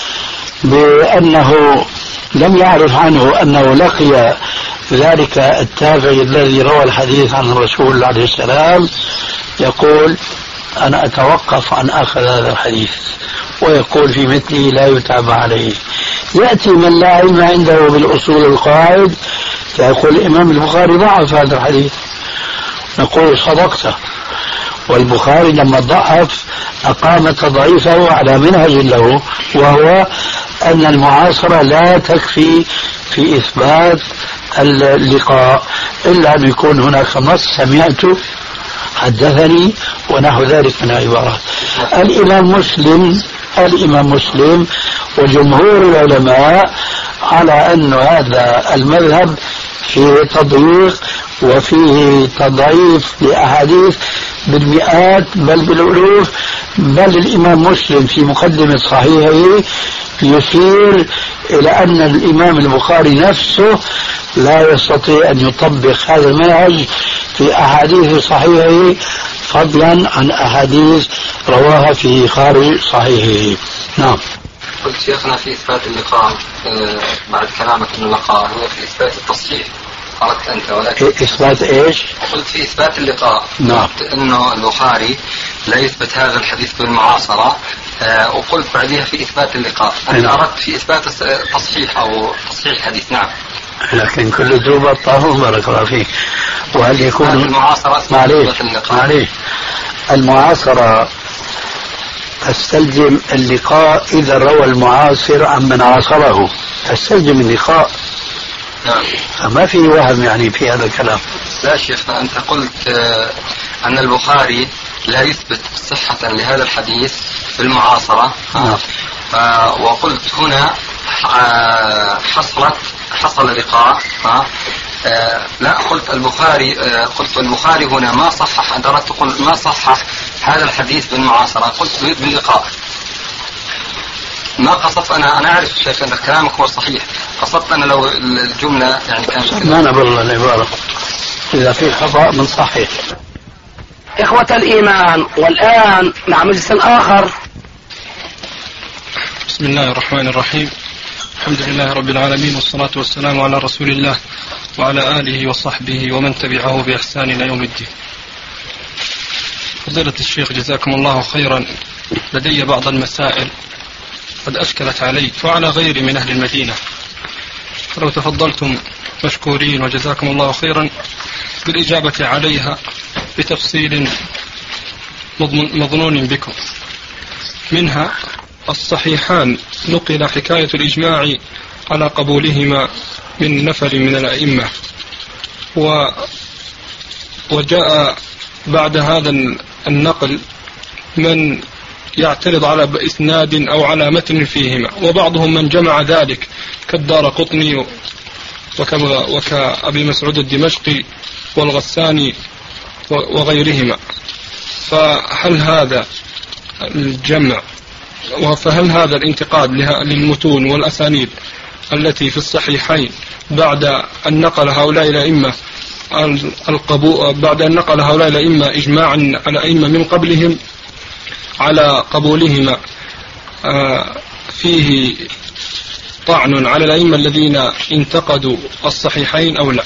Speaker 3: بأنه لم يعرف عنه أنه لقي ذلك التابعي الذي روى الحديث عن الرسول عليه السلام، يقول أنا أتوقف عن أخذ هذا الحديث، ويقول في مثله لا يتابع عليه. يأتي من لا علم عنده بالأصول القواعد فيقول الإمام البخاري ضعف هذا الحديث، نقول صدقته، والبخاري لما ضعف أقام تضعيفه على منهج له، وهو أن المعاصرة لا تكفي في إثبات اللقاء إلا أن يكون هناك نص سمعت حدثني ونحو ذلك من العبارات. الإمام مسلم الإمام مسلم وجمهور العلماء على أن هذا المذهب فيه تضييق وفيه تضعيف لأحاديث بالمئات بل بالألوف، بل الإمام مسلم في مقدمة صحيحه يشير إلى أن الإمام البخاري نفسه لا يستطيع أن يطبق هذا المنهج في أحاديث صحيحه فضلا عن أحاديث رواها في خارج صحيحه. نعم.
Speaker 5: قلت شيخنا في إثبات اللقاء بعد كلامك أن اللقاء هو في إثبات التصحيح قالت أنت، ولكن
Speaker 3: إثبات إيش؟
Speaker 5: قلت في إثبات اللقاء.
Speaker 3: نعم.
Speaker 5: أنه البخاري لا يثبت هذا الحديث بالمعاصرة، آه وقلت بعدها في إثبات اللقاء. أنت
Speaker 3: نعم.
Speaker 5: أردت في إثبات تصحيح أو تصحيح الحديث. نعم.
Speaker 3: لكن كل ذوب الطاهر بارك الله فيك. وهل يكون
Speaker 5: المعاصرة
Speaker 3: معليش معليش المعاصرة تستلزم اللقاء إذا روى المعاصر عن من عاصره، تستلزم اللقاء.
Speaker 5: نعم.
Speaker 3: فما في وهم يعني في هذا الكلام.
Speaker 5: لا شيخنا، أنت قلت آه أن البخاري لا يثبت صحة لهذا الحديث في المعاصرة.
Speaker 3: نعم.
Speaker 5: آه وقلت هنا آه حصلت حصل لقاء. آه آه لا قلت البخاري آه قلت البخاري هنا ما صحح، أنت أردت تقول ما صحح هذا الحديث بالمعاصرة، قلت باللقاء. ما قصدت أنا أنا أعرف شيخ أن كلامك هو صحيح، قصدت أنا لو الجملة يعني كانت
Speaker 3: ما نبر العبارة إذا في خطأ من صحيح.
Speaker 2: إخوة الإيمان، والآن مع مجلس آخر.
Speaker 6: بسم الله الرحمن الرحيم، الحمد لله رب العالمين، والصلاة والسلام على رسول الله وعلى آله وصحبه ومن تبعه بإحسان إلى يوم الدين. فضيلة الشيخ جزاكم الله خيرا، لدي بعض المسائل قد أشكلت علي وعلى غيري من أهل المدينة، فلو تفضلتم مشكورين وجزاكم الله خيرا بالإجابة عليها بتفصيل مظنون بكم. منها الصحيحان نقل حكاية الإجماع على قبولهما من نفر من الأئمة، و وجاء بعد هذا النقل من يعترض على إسناد أو على متن فيهما، وبعضهم من جمع ذلك كالدارقطني وكأبي مسعود الدمشقي والغساني وغيرهما. فهل هذا الجمع فهل هذا الانتقاد للمتون والأسانيد التي في الصحيحين بعد أن نقل هؤلاء الأئمة القبو بعد أن نقل هؤلاء الأئمة إجماعا على أئمة من قبلهم، على قبولهما فيه طعن على الأئمة الذين انتقدوا الصحيحين أو لا؟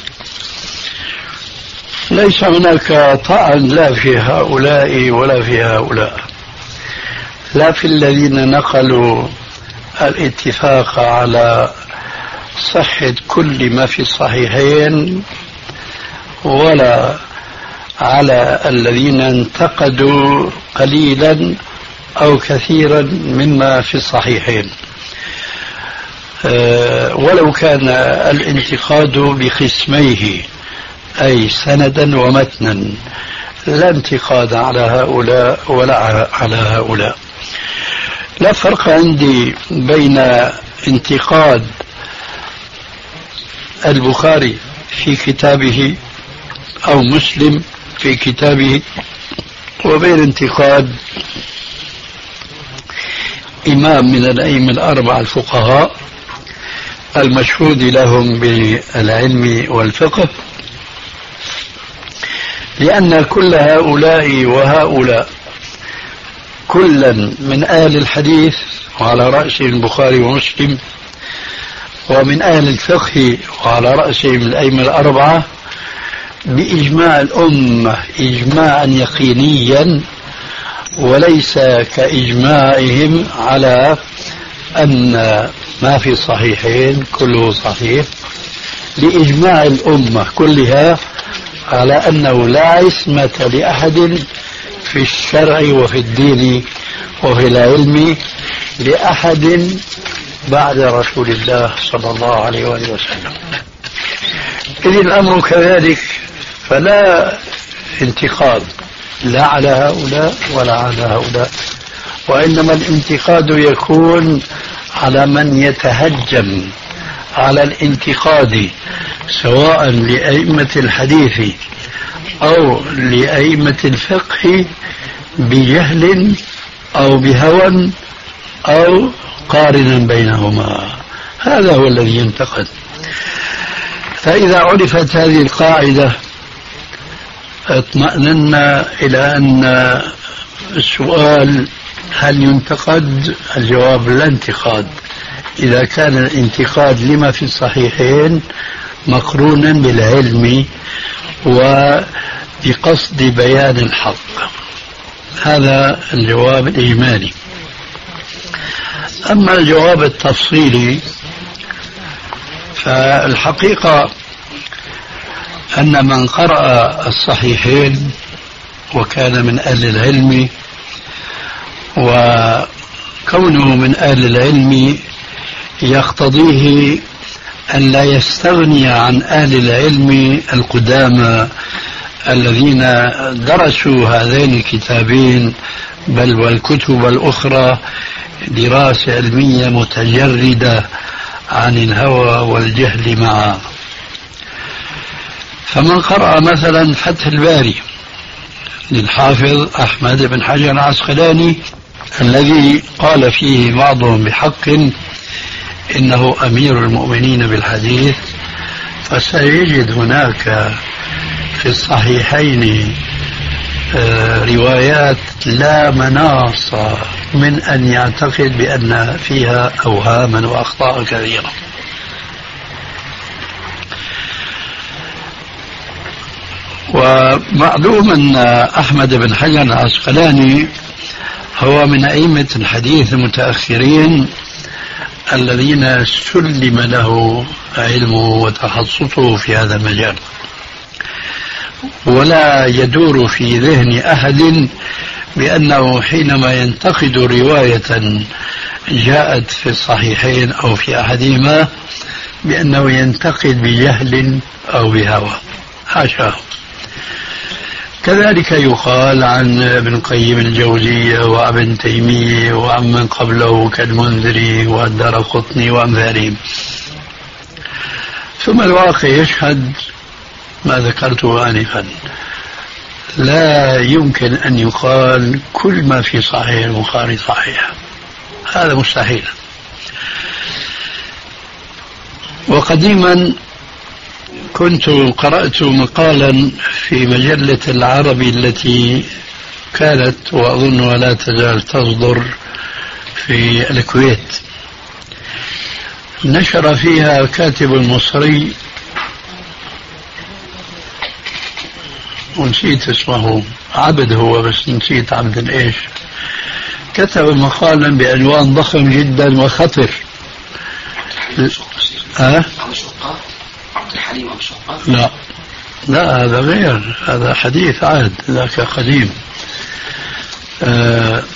Speaker 3: ليس هناك طعن لا في هؤلاء ولا في هؤلاء، لا في الذين نقلوا الاتفاق على صحة كل ما في الصحيحين، ولا على الذين انتقدوا قليلا أو كثيرا مما في الصحيحين. أه ولو كان الانتقاد بقسميه، أي سندا ومتنا، لا انتقاد على هؤلاء ولا على هؤلاء. لا فرق عندي بين انتقاد البخاري في كتابه أو مسلم في كتابه وبين انتقاد إمام من الأئمة الأربعة الفقهاء المشهود لهم بالعلم والفقه، لأن كل هؤلاء وهؤلاء كلا من أهل الحديث وعلى رأسهم البخاري ومسلم، ومن أهل الفقه وعلى رأسهم الأئمة الأربعة، بإجماع الأمة إجماعا يقينيا، وليس كإجماعهم على أن ما في الصحيحين كله صحيح، لإجماع الأمة كلها على أنه لا عصمة لأحد في الشرع وفي الدين وفي العلم لأحد بعد رسول الله صلى الله عليه وآله وسلم. إذ الأمر كذلك، فلا انتقاد لا على هؤلاء ولا على هؤلاء، وإنما الانتقاد يكون على من يتهجم على الانتقاد، سواء لأئمة الحديث أو لأئمة الفقه بجهل أو بهوى أو قارنا بينهما. هذا هو الذي ينتقد. فإذا عرفت هذه القاعدة اطمأننا إلى أن السؤال هل ينتقد؟ الجواب لا انتقاد، إذا كان الانتقاد لما في الصحيحين مقرونا بالعلم وبقصد بيان الحق. هذا الجواب الإجمالي. أما الجواب التفصيلي فالحقيقة أن من قرأ الصحيحين وكان من أهل العلم، وكونه من أهل العلم يقتضيه أن لا يستغني عن أهل العلم القدامى الذين درسوا هذين الكتابين بل والكتب الأخرى دراسة علمية متجردة عن الهوى والجهل معا. فمن قرأ مثلا فتح الباري للحافظ أحمد بن حجر العسقلاني الذي قال فيه بعضهم بحق إنه أمير المؤمنين بالحديث، فسيجد هناك في الصحيحين روايات لا مناص من أن يعتقد بأن فيها أوهاما وأخطاء كثيرة. ومعلوم أن أحمد بن حجر العسقلاني هو من أئمة الحديث المتأخرين الذين سلم له علمه وتخصصه في هذا المجال، ولا يدور في ذهن أحد بأنه حينما ينتقد رواية جاءت في الصحيحين أو في أحدهما بأنه ينتقد بجهل أو بهوى، حاشا. كذلك يقال عن ابن قيم الجوزية وابن تيمية وعمن قبله كالمنذري والدارقطني وأمثالهم. ثم الواقع يشهد ما ذكرته آنفا، لا يمكن أن يقال كل ما في صحيح البخاري صحيح، هذا مستحيل. وقديما كنت قرأت مقالا في مجلة العربي التي كانت وأظنها لا تزال تصدر في الكويت، نشر فيها كاتب مصري ونسيت اسمه، عبد هو بس نسيت عبد ايش، كتب مقالا بعنوان ضخم جدا وخطر. أه؟
Speaker 2: عبد الحليم أبو شقة؟
Speaker 3: لا لا، هذا غير، هذا حديث عهد، ذاك قديم. أه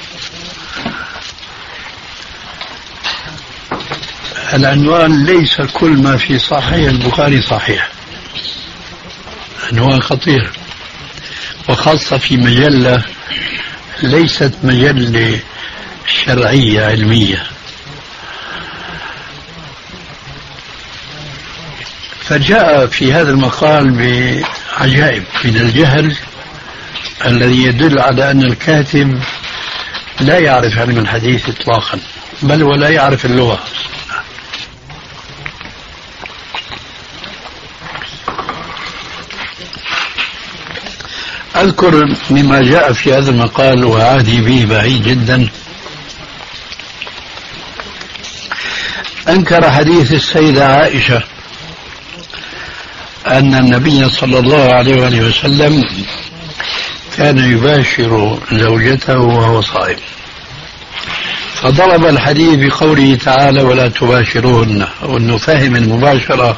Speaker 3: العنوان ليس كل ما في صحيح البخاري صحيح، عنوان خطير، وخاصة في مجلة ليست مجلة شرعية علمية. فجاء في هذا المقال بعجائب من الجهل الذي يدل على أن الكاتب لا يعرف علم الحديث إطلاقا، بل ولا يعرف اللغة. أذكر مما جاء في هذا المقال وعهدي به بعيد جدا، أنكر حديث السيدة عائشة أن النبي صلى الله عليه وآله وسلم كان يباشر زوجته وهو صائم، فضرب الحديث بقوله تعالى ولا تباشروهن، وأنه فهم المباشرة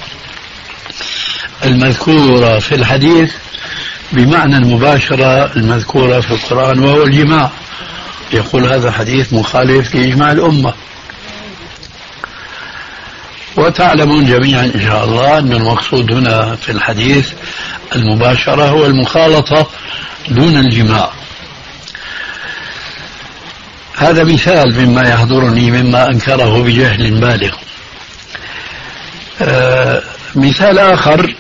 Speaker 3: المذكورة في الحديث بمعنى المباشرة المذكورة في القرآن وهو الجماع. يقول هذا حديث مخالف لإجماع الأمة. وتعلمون جميعا إن شاء الله أن المقصود هنا في الحديث المباشرة هو المخالطة دون الجماع. هذا مثال مما يحضرني مما أنكره بجهل بالغ. آه مثال آخر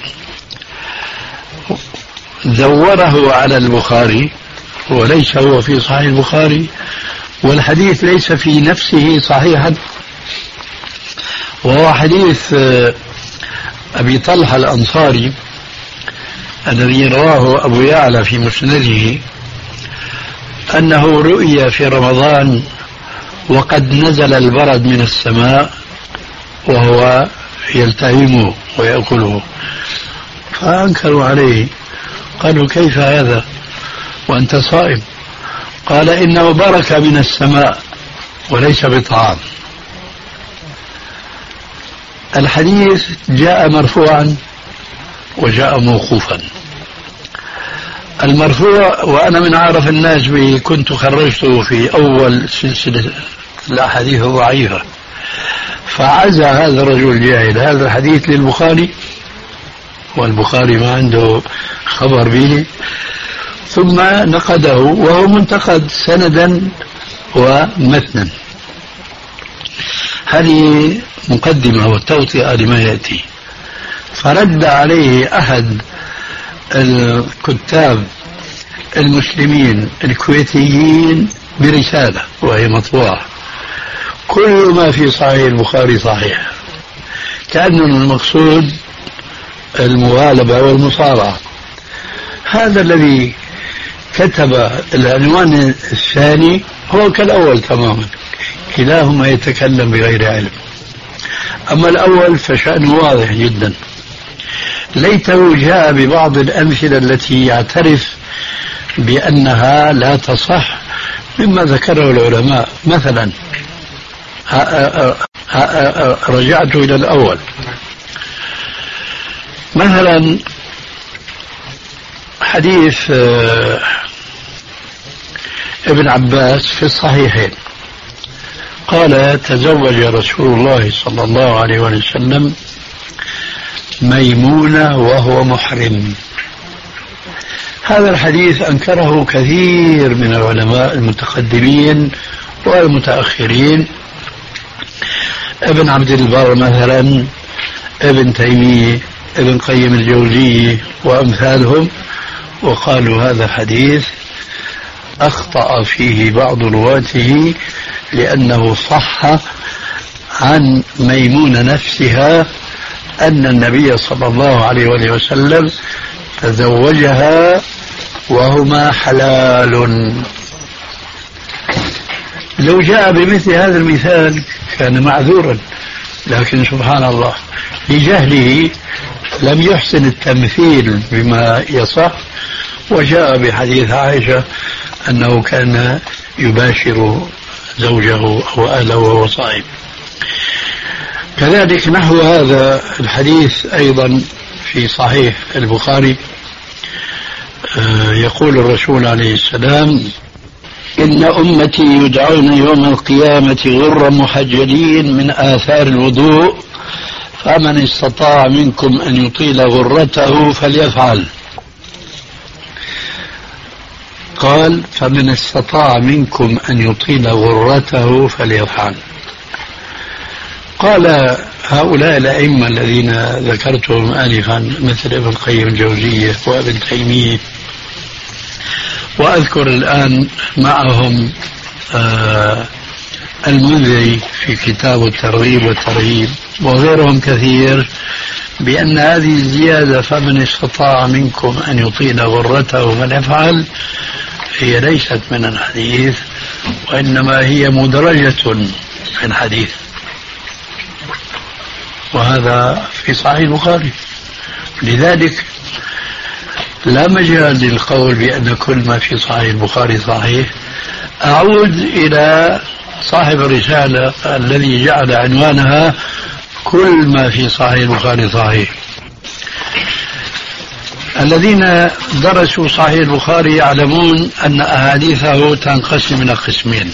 Speaker 3: زوره على البخاري وليس هو في صحيح البخاري، والحديث ليس في نفسه صحيحا، وهو حديث أبي طلحة الأنصاري الذي رواه أبو يعلى في مسنده أنه رؤي في رمضان وقد نزل البرد من السماء وهو يلتهمه ويأكله، فأنكروا عليه، قالوا كيف هذا وأنت صائم؟ قال إنه بركة من السماء وليس بطعام. الحديث جاء مرفوعا وجاء موقوفا. المرفوع وأنا من عارف الناس به كنت خرجته في أول سلسلة الأحاديث الضعيفة، فعزى هذا الرجل الجاهل هذا الحديث للبخاري والبخاري ما عنده خبر به، ثم نقده وهو منتقد سندا ومتنا. هذه مقدمة وتوطئة لما يأتي. فرد عليه أحد الكتاب المسلمين الكويتيين برسالة وهي مطبوعة، كل ما في صحيح البخاري صحيح، كأنه المقصود المغالبة والمصارعة. هذا الذي كتب العنوان الثاني هو كالأول تماما، كلاهما يتكلم بغير علم. أما الأول فشأنه واضح جدا، ليته جاء ببعض الأمثلة التي يعترف بأنها لا تصح مما ذكره العلماء. مثلا رجعت إلى الأول، مثلا حديث ابن عباس في الصحيحين قال تزوج رسول الله صلى الله عليه وسلم ميمونة وهو محرم. هذا الحديث أنكره كثير من العلماء المتقدمين والمتأخرين، ابن عبد البر مثلا، ابن تيمية، ابن قيم الجوزية وأمثالهم، وقالوا هذا حديث أخطأ فيه بعض رواته لأنه صح عن ميمونة نفسها أن النبي صلى الله عليه وسلم تزوجها وهما حلال. لو جاء بمثل هذا المثال كان معذورا، لكن سبحان الله لجهله لم يحسن التمثيل بما يصح، وجاء بحديث عائشة أنه كان يباشر زوجه أو أهله وهو صائم. كذلك نحو هذا الحديث أيضا في صحيح البخاري يقول الرسول عليه السلام: إن أمتي يدعون يوم القيامة غرا محجلين من آثار الوضوء، فمن استطاع منكم أن يطيل غرته فليفعل. قال: فمن استطاع منكم أن يطيل غرته فليفعل. قال هؤلاء الأئمة الذين ذكرتهم آنفا مثل ابن القيم الجوزية وابن تيمية، وأذكر الآن معهم آه المنذري في كتاب الترغيب والترهيب وغيرهم كثير، بأن هذه الزيادة فمن استطاع منكم أن يطيل غرته فليفعل هي ليست من الحديث، وإنما هي مدرجة في الحديث، وهذا في صحيح البخاري. لذلك لا مجال للقول بأن كل ما في صحيح البخاري صحيح. أعود إلى صاحب الرسالة الذي جعل عنوانها كل ما في صحيح البخاري صحيح. الذين درسوا صحيح البخاري يعلمون أن أحاديثه تنقسم إلى قسمين: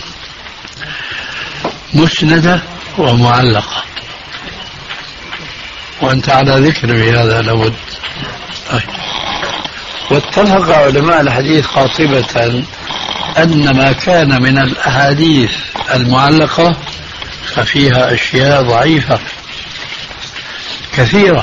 Speaker 3: مسندة ومعلقة، وأنت على ذكر بهذا لابد. واتفق علماء الحديث قاطبة أن ما كان من الأحاديث المعلقة ففيها أشياء ضعيفة كثيرة،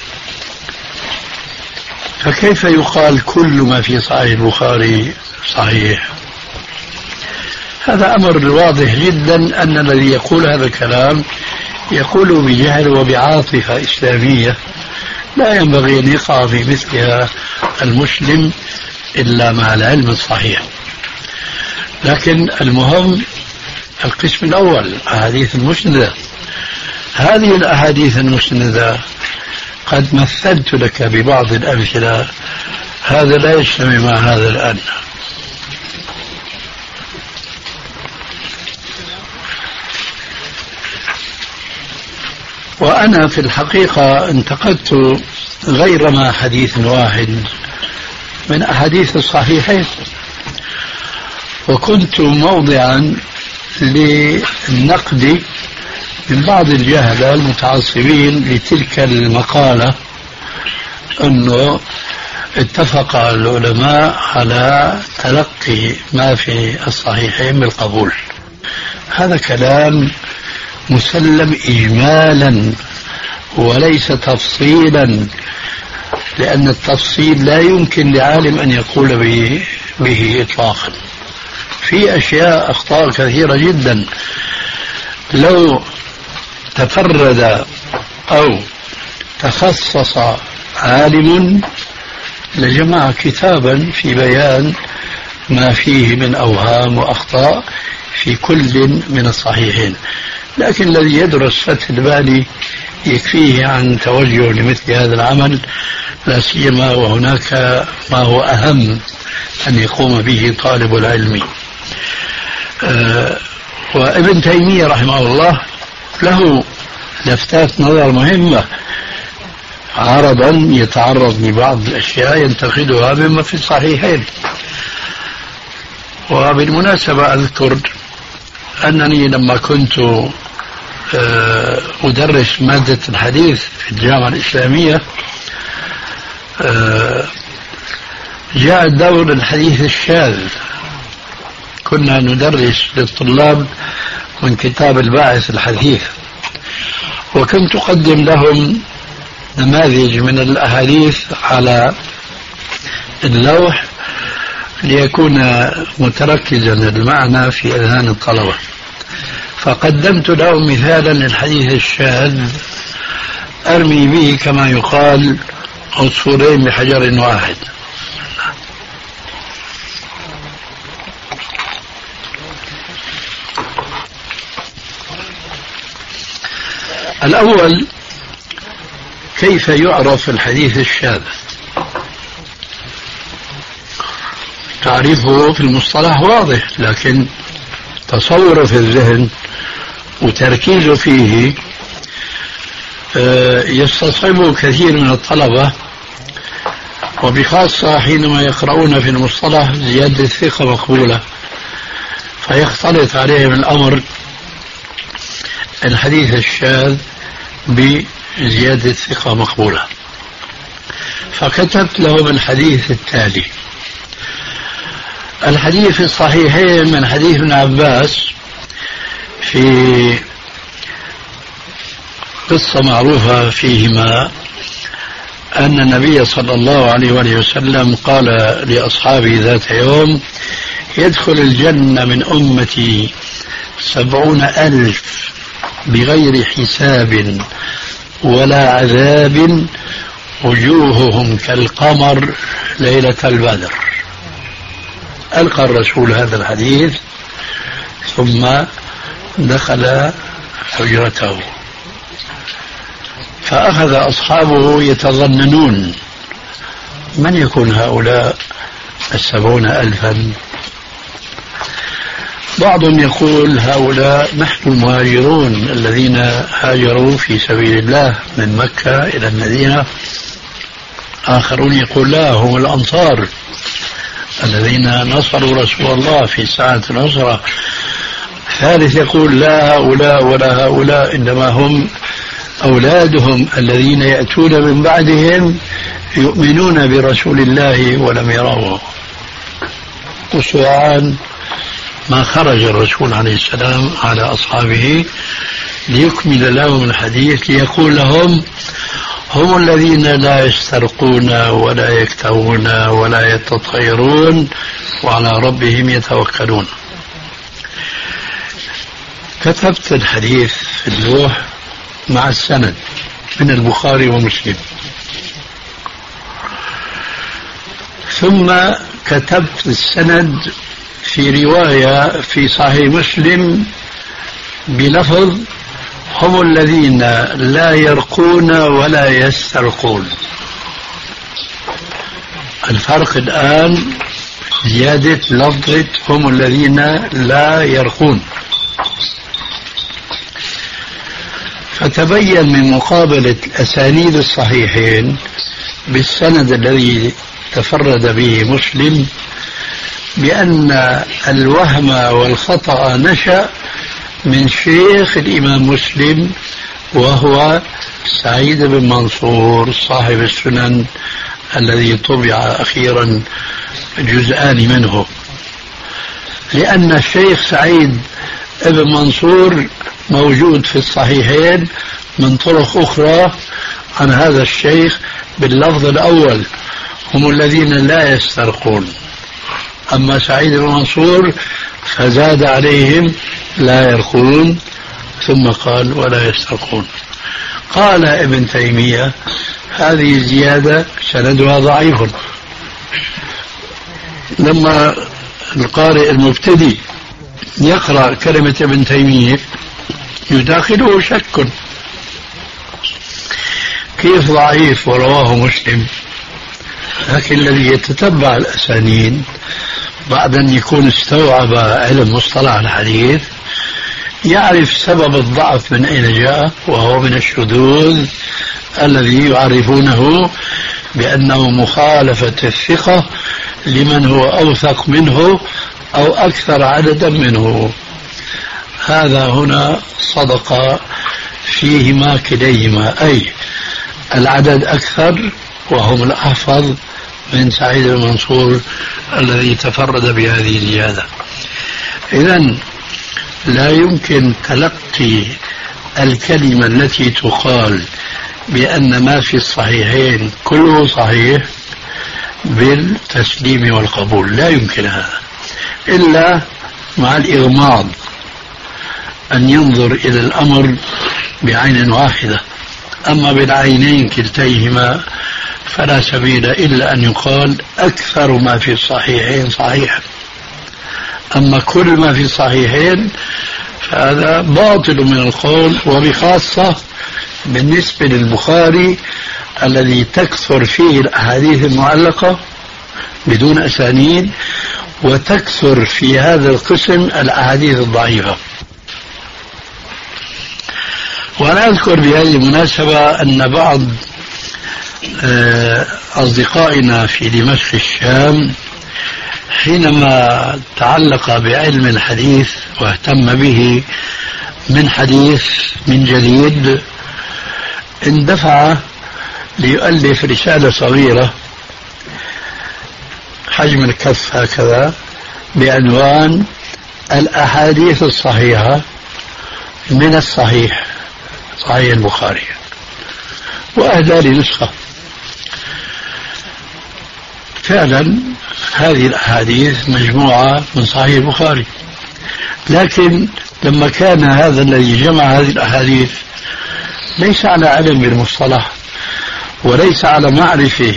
Speaker 3: فكيف يقال كل ما في صحيح البخاري صحيح؟ هذا أمر واضح جدا أن الذي يقول هذا الكلام يقول بجهل وبعاطفة إسلامية لا ينبغي أن يقع في مثلها المسلم إلا مع العلم الصحيح. لكن المهم القسم الأول، أحاديث المسندة. هذه الأحاديث المسندة قد مثلت لك ببعض الأمثلة، هذا لا يجتمع مع هذا الآن. وأنا في الحقيقة انتقدت غير ما حديث واحد من أحاديث الصحيحين، وكنت موضعا للنقد من بعض الجهلة المتعصبين لتلك المقالة أنه اتفق العلماء على تلقي ما في الصحيحين بالقبول. هذا كلام مسلم إجمالا وليس تفصيلا، لأن التفصيل لا يمكن لعالم أن يقول به, به إطلاقا. في أشياء أخطاء كثيرة جدا لو تفرد أو تخصص عالم لجمع كتابا في بيان ما فيه من أوهام وأخطاء في كل من الصحيحين، لكن الذي يدرس فتح الباري يكفيه عن توجه لمثل هذا العمل، لا سيما وهناك ما هو أهم أن يقوم به طالب العلم. أه وابن تيمية رحمه الله له لفتات نظر مهمة، عرضا يتعرض لبعض الأشياء ينتقدها مما في الصحيحين. وبالمناسبة أذكر أنني لما كنت أدرس مادة الحديث في الجامعة الإسلامية جاء دور الحديث الشاذ، كنا ندرس للطلاب من كتاب الباعث الحديث، وكنت أقدم لهم نماذج من الأحاديث على اللوح ليكون متركزا المعنى في أذهان الطلبة، فقدمت لهم مثالا للحديث الشاذ أرمي به كما يقال عصفورين بحجر واحد. الأول، كيف يعرف الحديث الشاذ؟ تعريفه في المصطلح واضح، لكن تصوره في الذهن وتركيزه فيه يستصعبه كثير من الطلبة، وبخاصة حينما يقرؤون في المصطلح زيادة الثقة مقبولة، فيختلط عليهم الأمر الحديث الشاذ بزيادة الثقة مقبولة. فكتبت لهم الحديث التالي: الحديث في الصحيحين من حديث ابن عباس في قصة معروفة فيهما أن النبي صلى الله عليه وآله وسلم قال لأصحابه ذات يوم: يدخل الجنة من أمتي سبعون ألف بغير حساب ولا عذاب، وجوههم كالقمر ليلة البدر. ألقى الرسول هذا الحديث ثم دخل حجرته، فأخذ أصحابه يتظننون من يكون هؤلاء السبعون ألفا. بعضهم يقول هؤلاء نحن المهاجرون الذين هاجروا في سبيل الله من مكة إلى المدينة. آخرون يقول لا، هم الأنصار الذين نصروا رسول الله في ساعة النصرة. ثالث يقول لا هؤلاء ولا هؤلاء، إنما هم أولادهم الذين يأتون من بعدهم يؤمنون برسول الله ولم يروه. وسرعان ما خرج الرسول عليه السلام على أصحابه ليكمل لهم الحديث، ليقول لهم هم الذين لا يسترقون ولا يكتوون ولا يتطيرون وعلى ربهم يتوكلون. كتبت الحديث في اللوح مع السند من البخاري ومسلم، ثم كتبت السند في رواية في صحيح مسلم بلفظ هم الذين لا يرقون ولا يسترقون. الفرق الآن زيادة لفظة هم الذين لا يرقون. فتبين من مقابلة أسانيد الصحيحين بالسند الذي تفرد به مسلم بأن الوهم والخطأ نشأ من شيخ الإمام مسلم، وهو سعيد بن منصور صاحب السنن الذي طبع أخيرا جزءان منه، لأن الشيخ سعيد بن منصور موجود في الصحيحين من طرق أخرى عن هذا الشيخ باللفظ الأول هم الذين لا يسترقون. أما سعيد بن منصور فزاد عليهم لا يرقون ثم قال ولا يسترقون. قال ابن تيمية هذه الزيادة سندها ضعيف. لما القارئ المبتدئ يقرأ كلمة ابن تيمية يداخله شك، كيف ضعيف ورواه مسلم؟ لكن الذي يتتبع الأسانيد بعد أن يكون استوعب علم مصطلح الحديث يعرف سبب الضعف من أين جاء، وهو من الشذوذ الذي يعرفونه بأنه مخالفة الثقة لمن هو أوثق منه أو أكثر عددا منه. هذا هنا صدق فيهما كليهما، أي العدد أكثر وهم الأحفظ من سعيد بن منصور الذي تفرد بهذه الزيادة. إذن لا يمكن تلقي الكلمة التي تقال بأن ما في الصحيحين كله صحيح بالتسليم والقبول، لا يمكن هذا إلا مع الإغماض، أن ينظر إلى الأمر بعين واحدة. أما بالعينين كلتيهما فلا سبيل إلا أن يقال أكثر ما في الصحيحين صحيح، أما كل ما في الصحيحين فهذا باطل من القول، وبخاصة بالنسبة للبخاري الذي تكثر فيه الأحاديث المعلقة بدون أسانيد، وتكثر في هذا القسم الأحاديث الضعيفة. وأنا أذكر بهذه المناسبة أن بعض أصدقائنا في دمشق الشام حينما تعلق بعلم الحديث واهتم به من حديث من جديد اندفع ليؤلف رسالة صغيرة حجم الكف هكذا بعنوان الأحاديث الصحيحة من الصحيح، صحيح البخاري، وأهدى لي نسخة. فعلا هذه الأحاديث مجموعة من صحيح البخاري، لكن لما كان هذا الذي جمع هذه الأحاديث ليس على علم بالمصطلح وليس على معرفة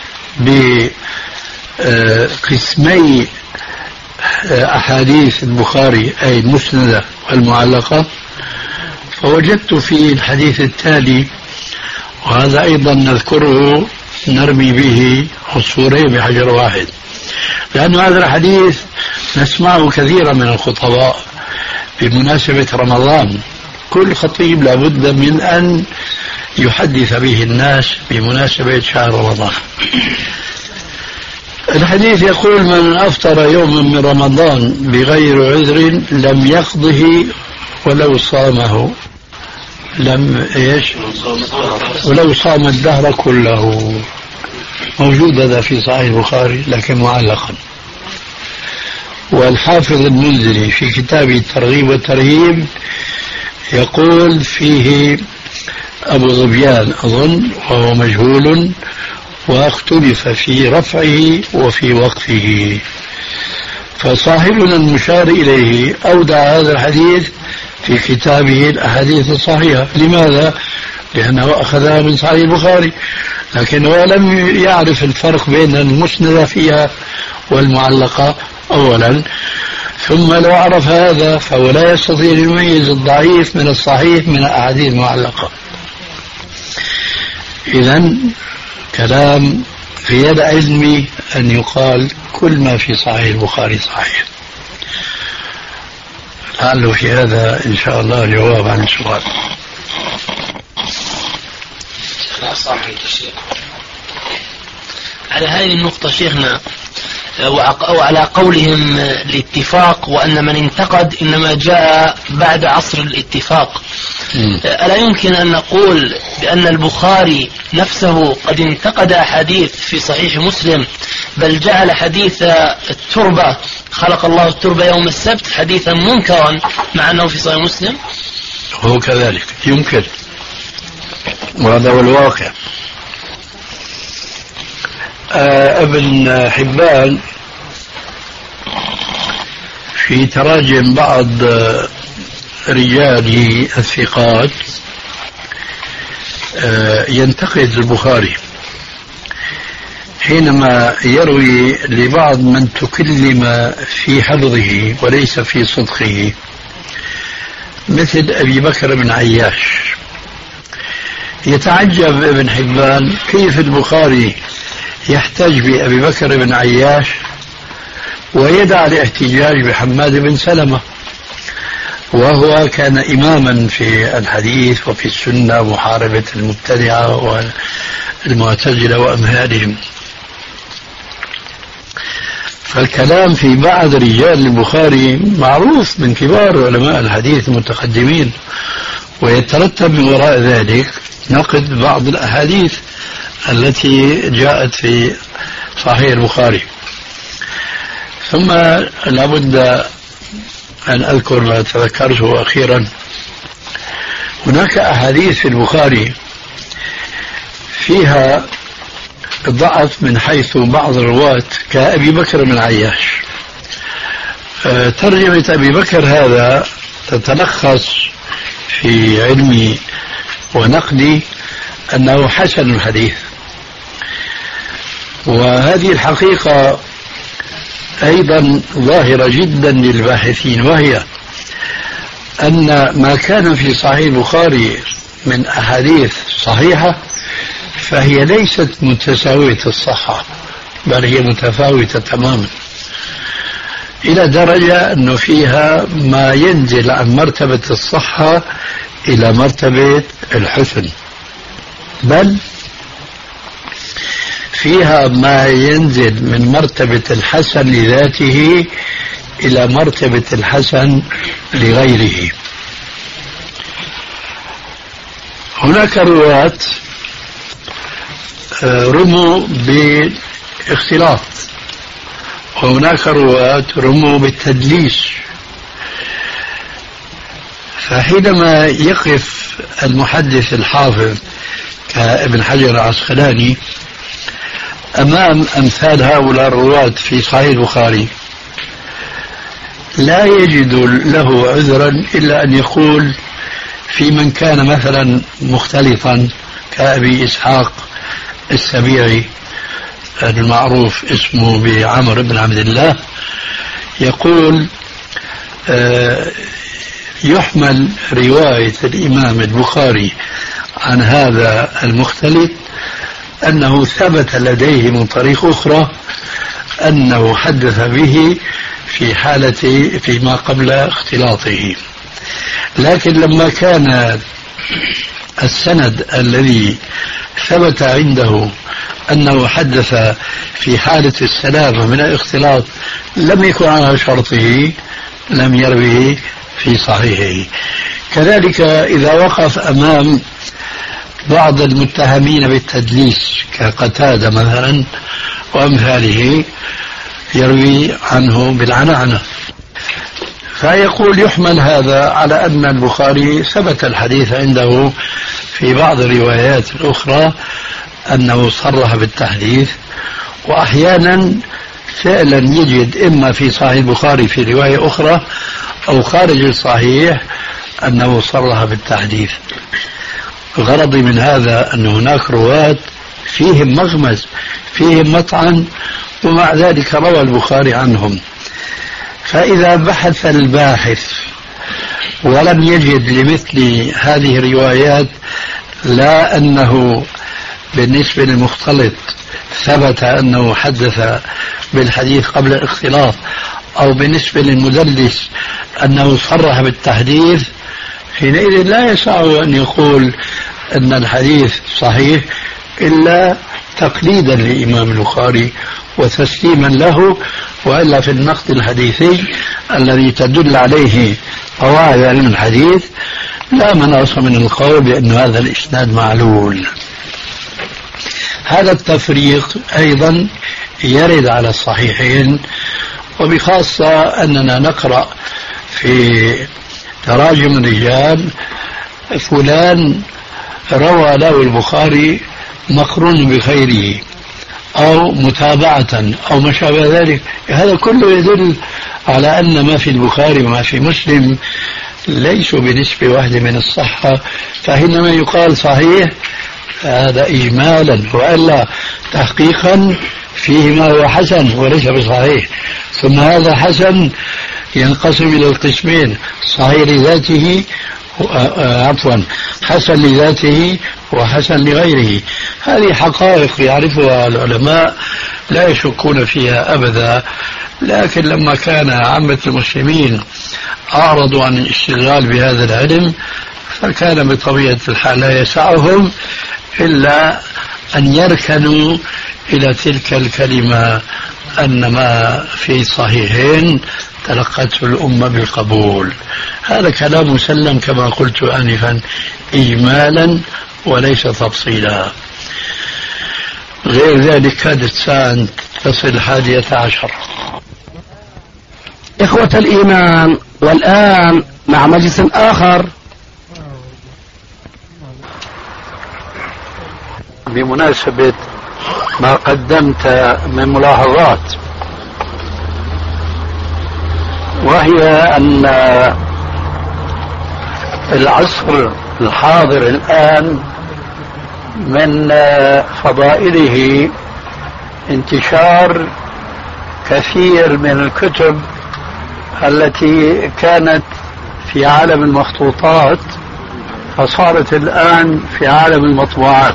Speaker 3: بقسمي أحاديث البخاري أي المسندة والمعلقة، فوجدت في الحديث التالي، وهذا أيضا نذكره نرمي به عصفورين بحجر واحد، لأن هذا الحديث نسمعه كثيرا من الخطباء بمناسبة رمضان. كل خطيب لابد من أن يحدث به الناس بمناسبة شهر رمضان. الحديث يقول: من أفطر يوما من رمضان بغير عذر لم يقضه ولو صامه، لم ايش ولو صام الدهر كله. موجود هذا في صحيح البخاري لكن معلقا. والحافظ المنذري في كتابه الترغيب والترهيب يقول فيه أبو ظبيان أظن وهو مجهول، واختلف في رفعه وفي وقفه، فصاحبنا المشار إليه أودع هذا الحديث في كتابه الأحاديث الصحيحة. لماذا؟ لأنه أخذها من صحيح البخاري، لكنه لم يعرف الفرق بين المسندة فيها والمعلقة أولا، ثم لو عرف هذا فهو لا يستطيع أن يميز الضعيف من الصحيح من الأحاديث المعلقة. إذن كلام غير علمي أن يقال كل ما في صحيح البخاري صحيح. لعله في هذا إن شاء الله جواب عن السؤال.
Speaker 2: على هذه النقطة شيخنا، أو على قولهم الاتفاق وأن من انتقد إنما جاء بعد عصر الاتفاق، ألا يمكن أن نقول بأن البخاري نفسه قد انتقد أحاديث في صحيح مسلم، بل جعل حديث التربة خلق الله التربة يوم السبت حديثا منكرا مع أنه في صحيح مسلم؟
Speaker 3: هو كذلك يمكن، وهذا هو الواقع. آه ابن حبان في تراجم بعض رجاله الثقات آه ينتقد البخاري حينما يروي لبعض من تكلم في حفظه وليس في صدقه، مثل أبي بكر بن عياش. يتعجب ابن حبان كيف البخاري يحتج بأبي بكر بن عياش ويدع الاحتجاج بحماد بن سلمة، وهو كان إماما في الحديث وفي السنة، محاربة المبتدعة والمعتزلة وأمثالهم. فالكلام في بعض رجال البخاري معروف من كبار علماء الحديث المتقدمين، ويترتب من وراء ذلك نقد بعض الأحاديث التي جاءت في صحيح البخاري. ثم لابد أن أذكر ما تذكرته أخيرا، هناك أحاديث في البخاري فيها ضعف من حيث بعض الرواة كأبي بكر بن عياش. ترجمة أبي بكر هذا تتلخص في علمي ونقدي أنه حسن الحديث، وهذه الحقيقة أيضا ظاهرة جدا للباحثين، وهي أن ما كان في صحيح البخاري من أحاديث صحيحة فهي ليست متساوية الصحة، بل هي متفاوتة تماما، إلى درجة أنه فيها ما ينزل عن مرتبة الصحة إلى مرتبة الحسن، بل فيها ما ينزل من مرتبة الحسن لذاته إلى مرتبة الحسن لغيره. هناك رواة رموا بالاختلاط، وهناك رواة رموا بالتدليس، فحينما يقف المحدث الحافظ كابن حجر العسقلاني أمام أمثال هؤلاء الرواة في صحيح البخاري لا يجد له عذرا إلا أن يقول في من كان مثلا مختلطا كأبي إسحاق السبيعي المعروف اسمه بعمر بن عبد الله، يقول آه يحمل رواية الإمام البخاري عن هذا المختلط أنه ثبت لديه من طريق أخرى أنه حدث به في حالة فيما قبل اختلاطه، لكن لما كان السند الذي ثبت عنده أنه حدث في حالة السلامة من الاختلاط لم يكن على شرطه لم يروه في صحيحه. كذلك إذا وقف أمام بعض المتهمين بالتدليس كقتادة مثلا وأمثاله يروي عنه بالعنعنة، فيقول يحمل هذا على أن البخاري ثبت الحديث عنده في بعض الروايات الأخرى أنه صرح بالتحديث، وأحيانا فعلا يجد إما في صحيح البخاري في رواية أخرى أو خارج الصحيح أنه صرح بالتحديث. غرضي من هذا أن هناك رواة فيهم مغمز فيهم مطعن ومع ذلك روى البخاري عنهم، فإذا بحث الباحث ولم يجد لمثل هذه الروايات لا أنه بالنسبة للمختلط ثبت أنه حدث بالحديث قبل الاختلاط أو بالنسبة للمدلس أنه صرح بالتحديث، حينئذ لا يسع أن يقول أن الحديث صحيح إلا تقليدا للإمام البخاري وتسليما له، وإلا في النقد الحديثي الذي تدل عليه قواعد علم الحديث لا مناص من القول بأن هذا الإسناد معلول. هذا التفريق أيضا يرد على الصحيحين، وبخاصة أننا نقرأ في تراجم الرجال فلان روى له البخاري مقرون بخيره أو متابعة أو ما شابه ذلك، هذا كله يدل على أن ما في البخاري وما في مسلم ليسوا بنسبة واحدة من الصحة، فحينما يقال صحيح هذا إجمالا، وإلا تحقيقا فيه ما هو حسن وليس بصحيح. ثم هذا حسن ينقسم إلى القسمين: صحيح لذاته عفوا حسن لذاته وحسن لغيره. هذه حقائق يعرفها العلماء لا يشكون فيها أبدا، لكن لما كان عامة المسلمين أعرضوا عن الاشتغال بهذا العلم فكان بطبيعة الحال لا يسعهم إلا أن يركنوا إلى تلك الكلمة أن ما في صحيحين تلقته الأمة بالقبول. هذا كلام مسلم كما قلت آنفا إجمالا وليس تفصيلا. غير ذلك كادت ساعة تصل الحادية عشر.
Speaker 2: إخوة الإيمان، والآن مع مجلس آخر.
Speaker 3: بمناسبة ما قدمت من ملاحظات، وهي أن العصر الحاضر الآن من فضائله انتشار كثير من الكتب التي كانت في عالم المخطوطات فصارت الآن في عالم المطبوعات.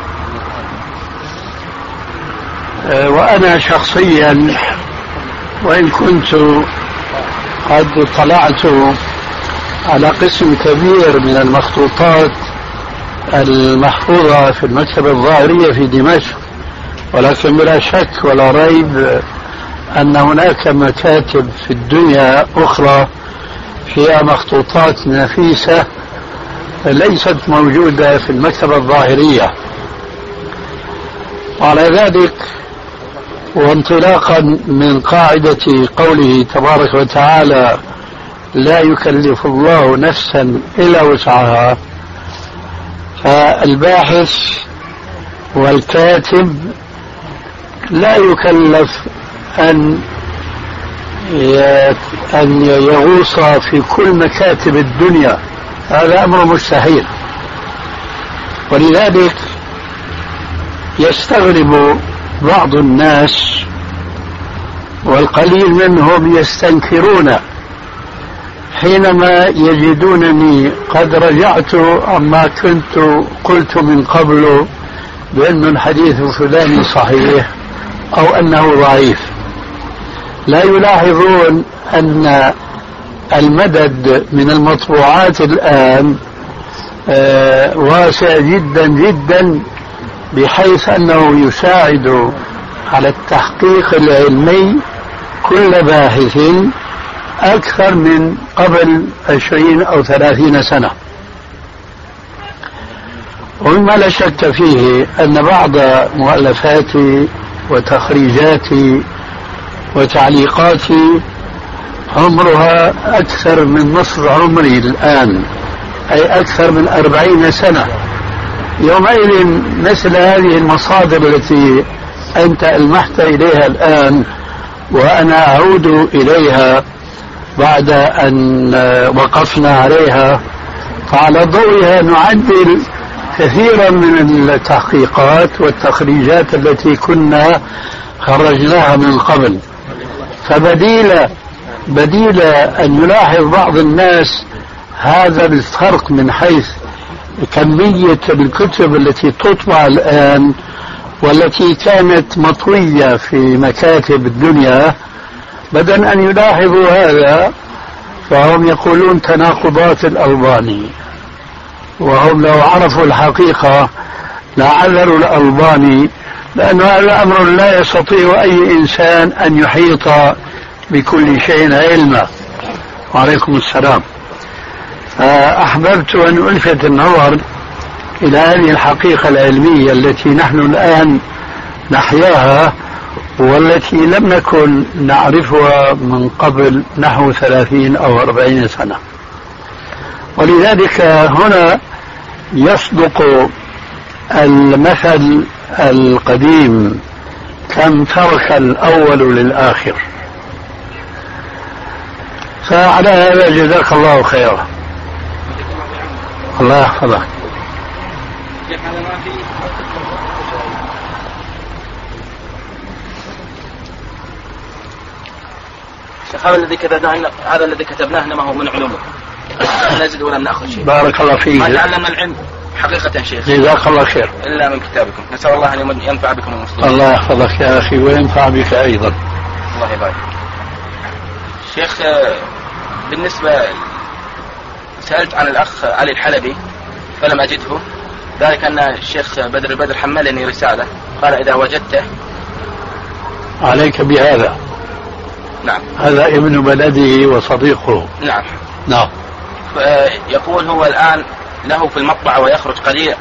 Speaker 3: وأنا شخصيا وإن كنت قد اطلعت على قسم كبير من المخطوطات المحفوظة في المكتبة الظاهرية في دمشق، ولكن بلا شك ولا ريب أن هناك مكاتب في الدنيا أخرى فيها مخطوطات نفيسة ليست موجودة في المكتبة الظاهرية. وعلى ذلك وانطلاقا من قاعدة قوله تبارك وتعالى لا يكلف الله نفسا إلا وسعها، فالباحث والكاتب لا يكلف أن أن يغوص في كل مكاتب الدنيا، هذا أمر مستحيل. ولذلك يستغرب بعض الناس والقليل منهم يستنكرون حينما يجدونني قد رجعت عما كنت قلت من قبل بأن الحديث الفلاني صحيح أو أنه ضعيف. لا يلاحظون أن المدد من المطبوعات الآن واسع جدا جدا، بحيث أنه يساعد على التحقيق العلمي كل باحث أكثر من قبل عشرين أو ثلاثين سنة. ومما لا شك فيه أن بعض مؤلفاتي وتخريجاتي وتعليقاتي عمرها أكثر من نصف عمري الآن، أي أكثر من أربعين سنة. يومئذ مثل هذه المصادر التي أنت ألمحت إليها الآن وأنا أعود إليها بعد أن وقفنا عليها، فعلى ضوئها نعدل كثيرا من التحقيقات والتخريجات التي كنا خرجناها من قبل. فبديل بديل أن يلاحظ بعض الناس هذا الفرق من حيث كمية الكتب التي تطبع الآن والتي كانت مطوية في مكاتب الدنيا، بدل أن يلاحظوا هذا فهم يقولون تناقضات الألباني، وهم لو عرفوا الحقيقة لعذروا الألباني، لأن هذا أمر لا يستطيع أي إنسان أن يحيط بكل شيء علما. وعليكم السلام. أحببت أن ألفت النظر إلى هذه الحقيقة العلمية التي نحن الآن نحياها والتي لم نكن نعرفها من قبل نحو ثلاثين أو أربعين سنة. ولذلك هنا يصدق المثل القديم كم ترك الأول للآخر. فعلى هذا جزاك الله خيرا. الله يحفظك.
Speaker 7: شيخ هذا الذي كتبناه هذا الذي كتبناه انما هو من علومه، لا نزيد ولا ناخذ شيء.
Speaker 3: بارك الله فيك.
Speaker 7: ما تعلمنا العلم حقيقة شيخ
Speaker 3: جزاك الله خير
Speaker 7: الا من كتابكم، نسأل الله ان ينفع بكم المسلمين.
Speaker 3: الله يحفظك يا اخي وينفع بك ايضا.
Speaker 7: الله يبارك. شيخ بالنسبة سألت عن الأخ علي الحلبي فلم أجده، ذلك أن الشيخ بدر البدر حملني رسالة قال إذا وجدته
Speaker 3: عليك بهذا.
Speaker 7: نعم.
Speaker 3: هذا ابن بلده وصديقه.
Speaker 7: نعم.
Speaker 3: نعم.
Speaker 7: يقول هو الآن له في المطبعة ويخرج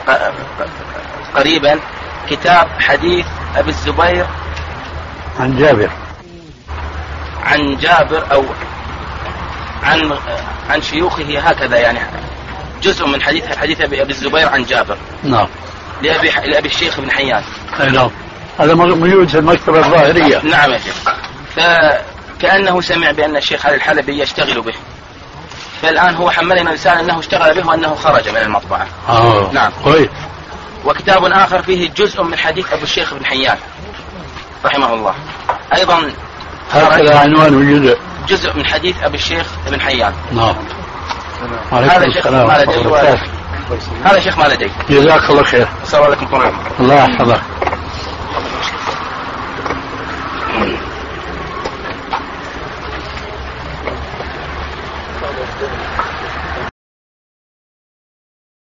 Speaker 7: قريبا كتاب حديث أبي الزبير
Speaker 3: عن جابر
Speaker 7: عن جابر أو عن عن شيوخه هكذا، يعني جزء من حديث حديث أبي الزبير عن جابر.
Speaker 3: نعم.
Speaker 7: لأبي لأبي الشيخ بن حيان.
Speaker 3: نعم. هذا موجود في المكتبة الظاهرية.
Speaker 7: نعم يا شيخ. فكأنه سمع بأن الشيخ علي الحلبي يشتغل به، فالآن هو حملنا رسالة أنه اشتغل به وأنه خرج من المطبعة.
Speaker 3: آه.
Speaker 7: نعم.
Speaker 3: طيب.
Speaker 7: وكتاب آخر فيه جزء من حديث أبو الشيخ بن حيان رحمه الله أيضا.
Speaker 3: هكذا عنوان جزء
Speaker 7: جزء من حديث أبي الشيخ بن حيان.
Speaker 3: نعم.
Speaker 7: هذا شيخ ما لدي هذا شيخ ما لدي.
Speaker 3: جزاك الله خير.
Speaker 7: السلام عليكم ورحمة الله.
Speaker 3: الله يحفظك.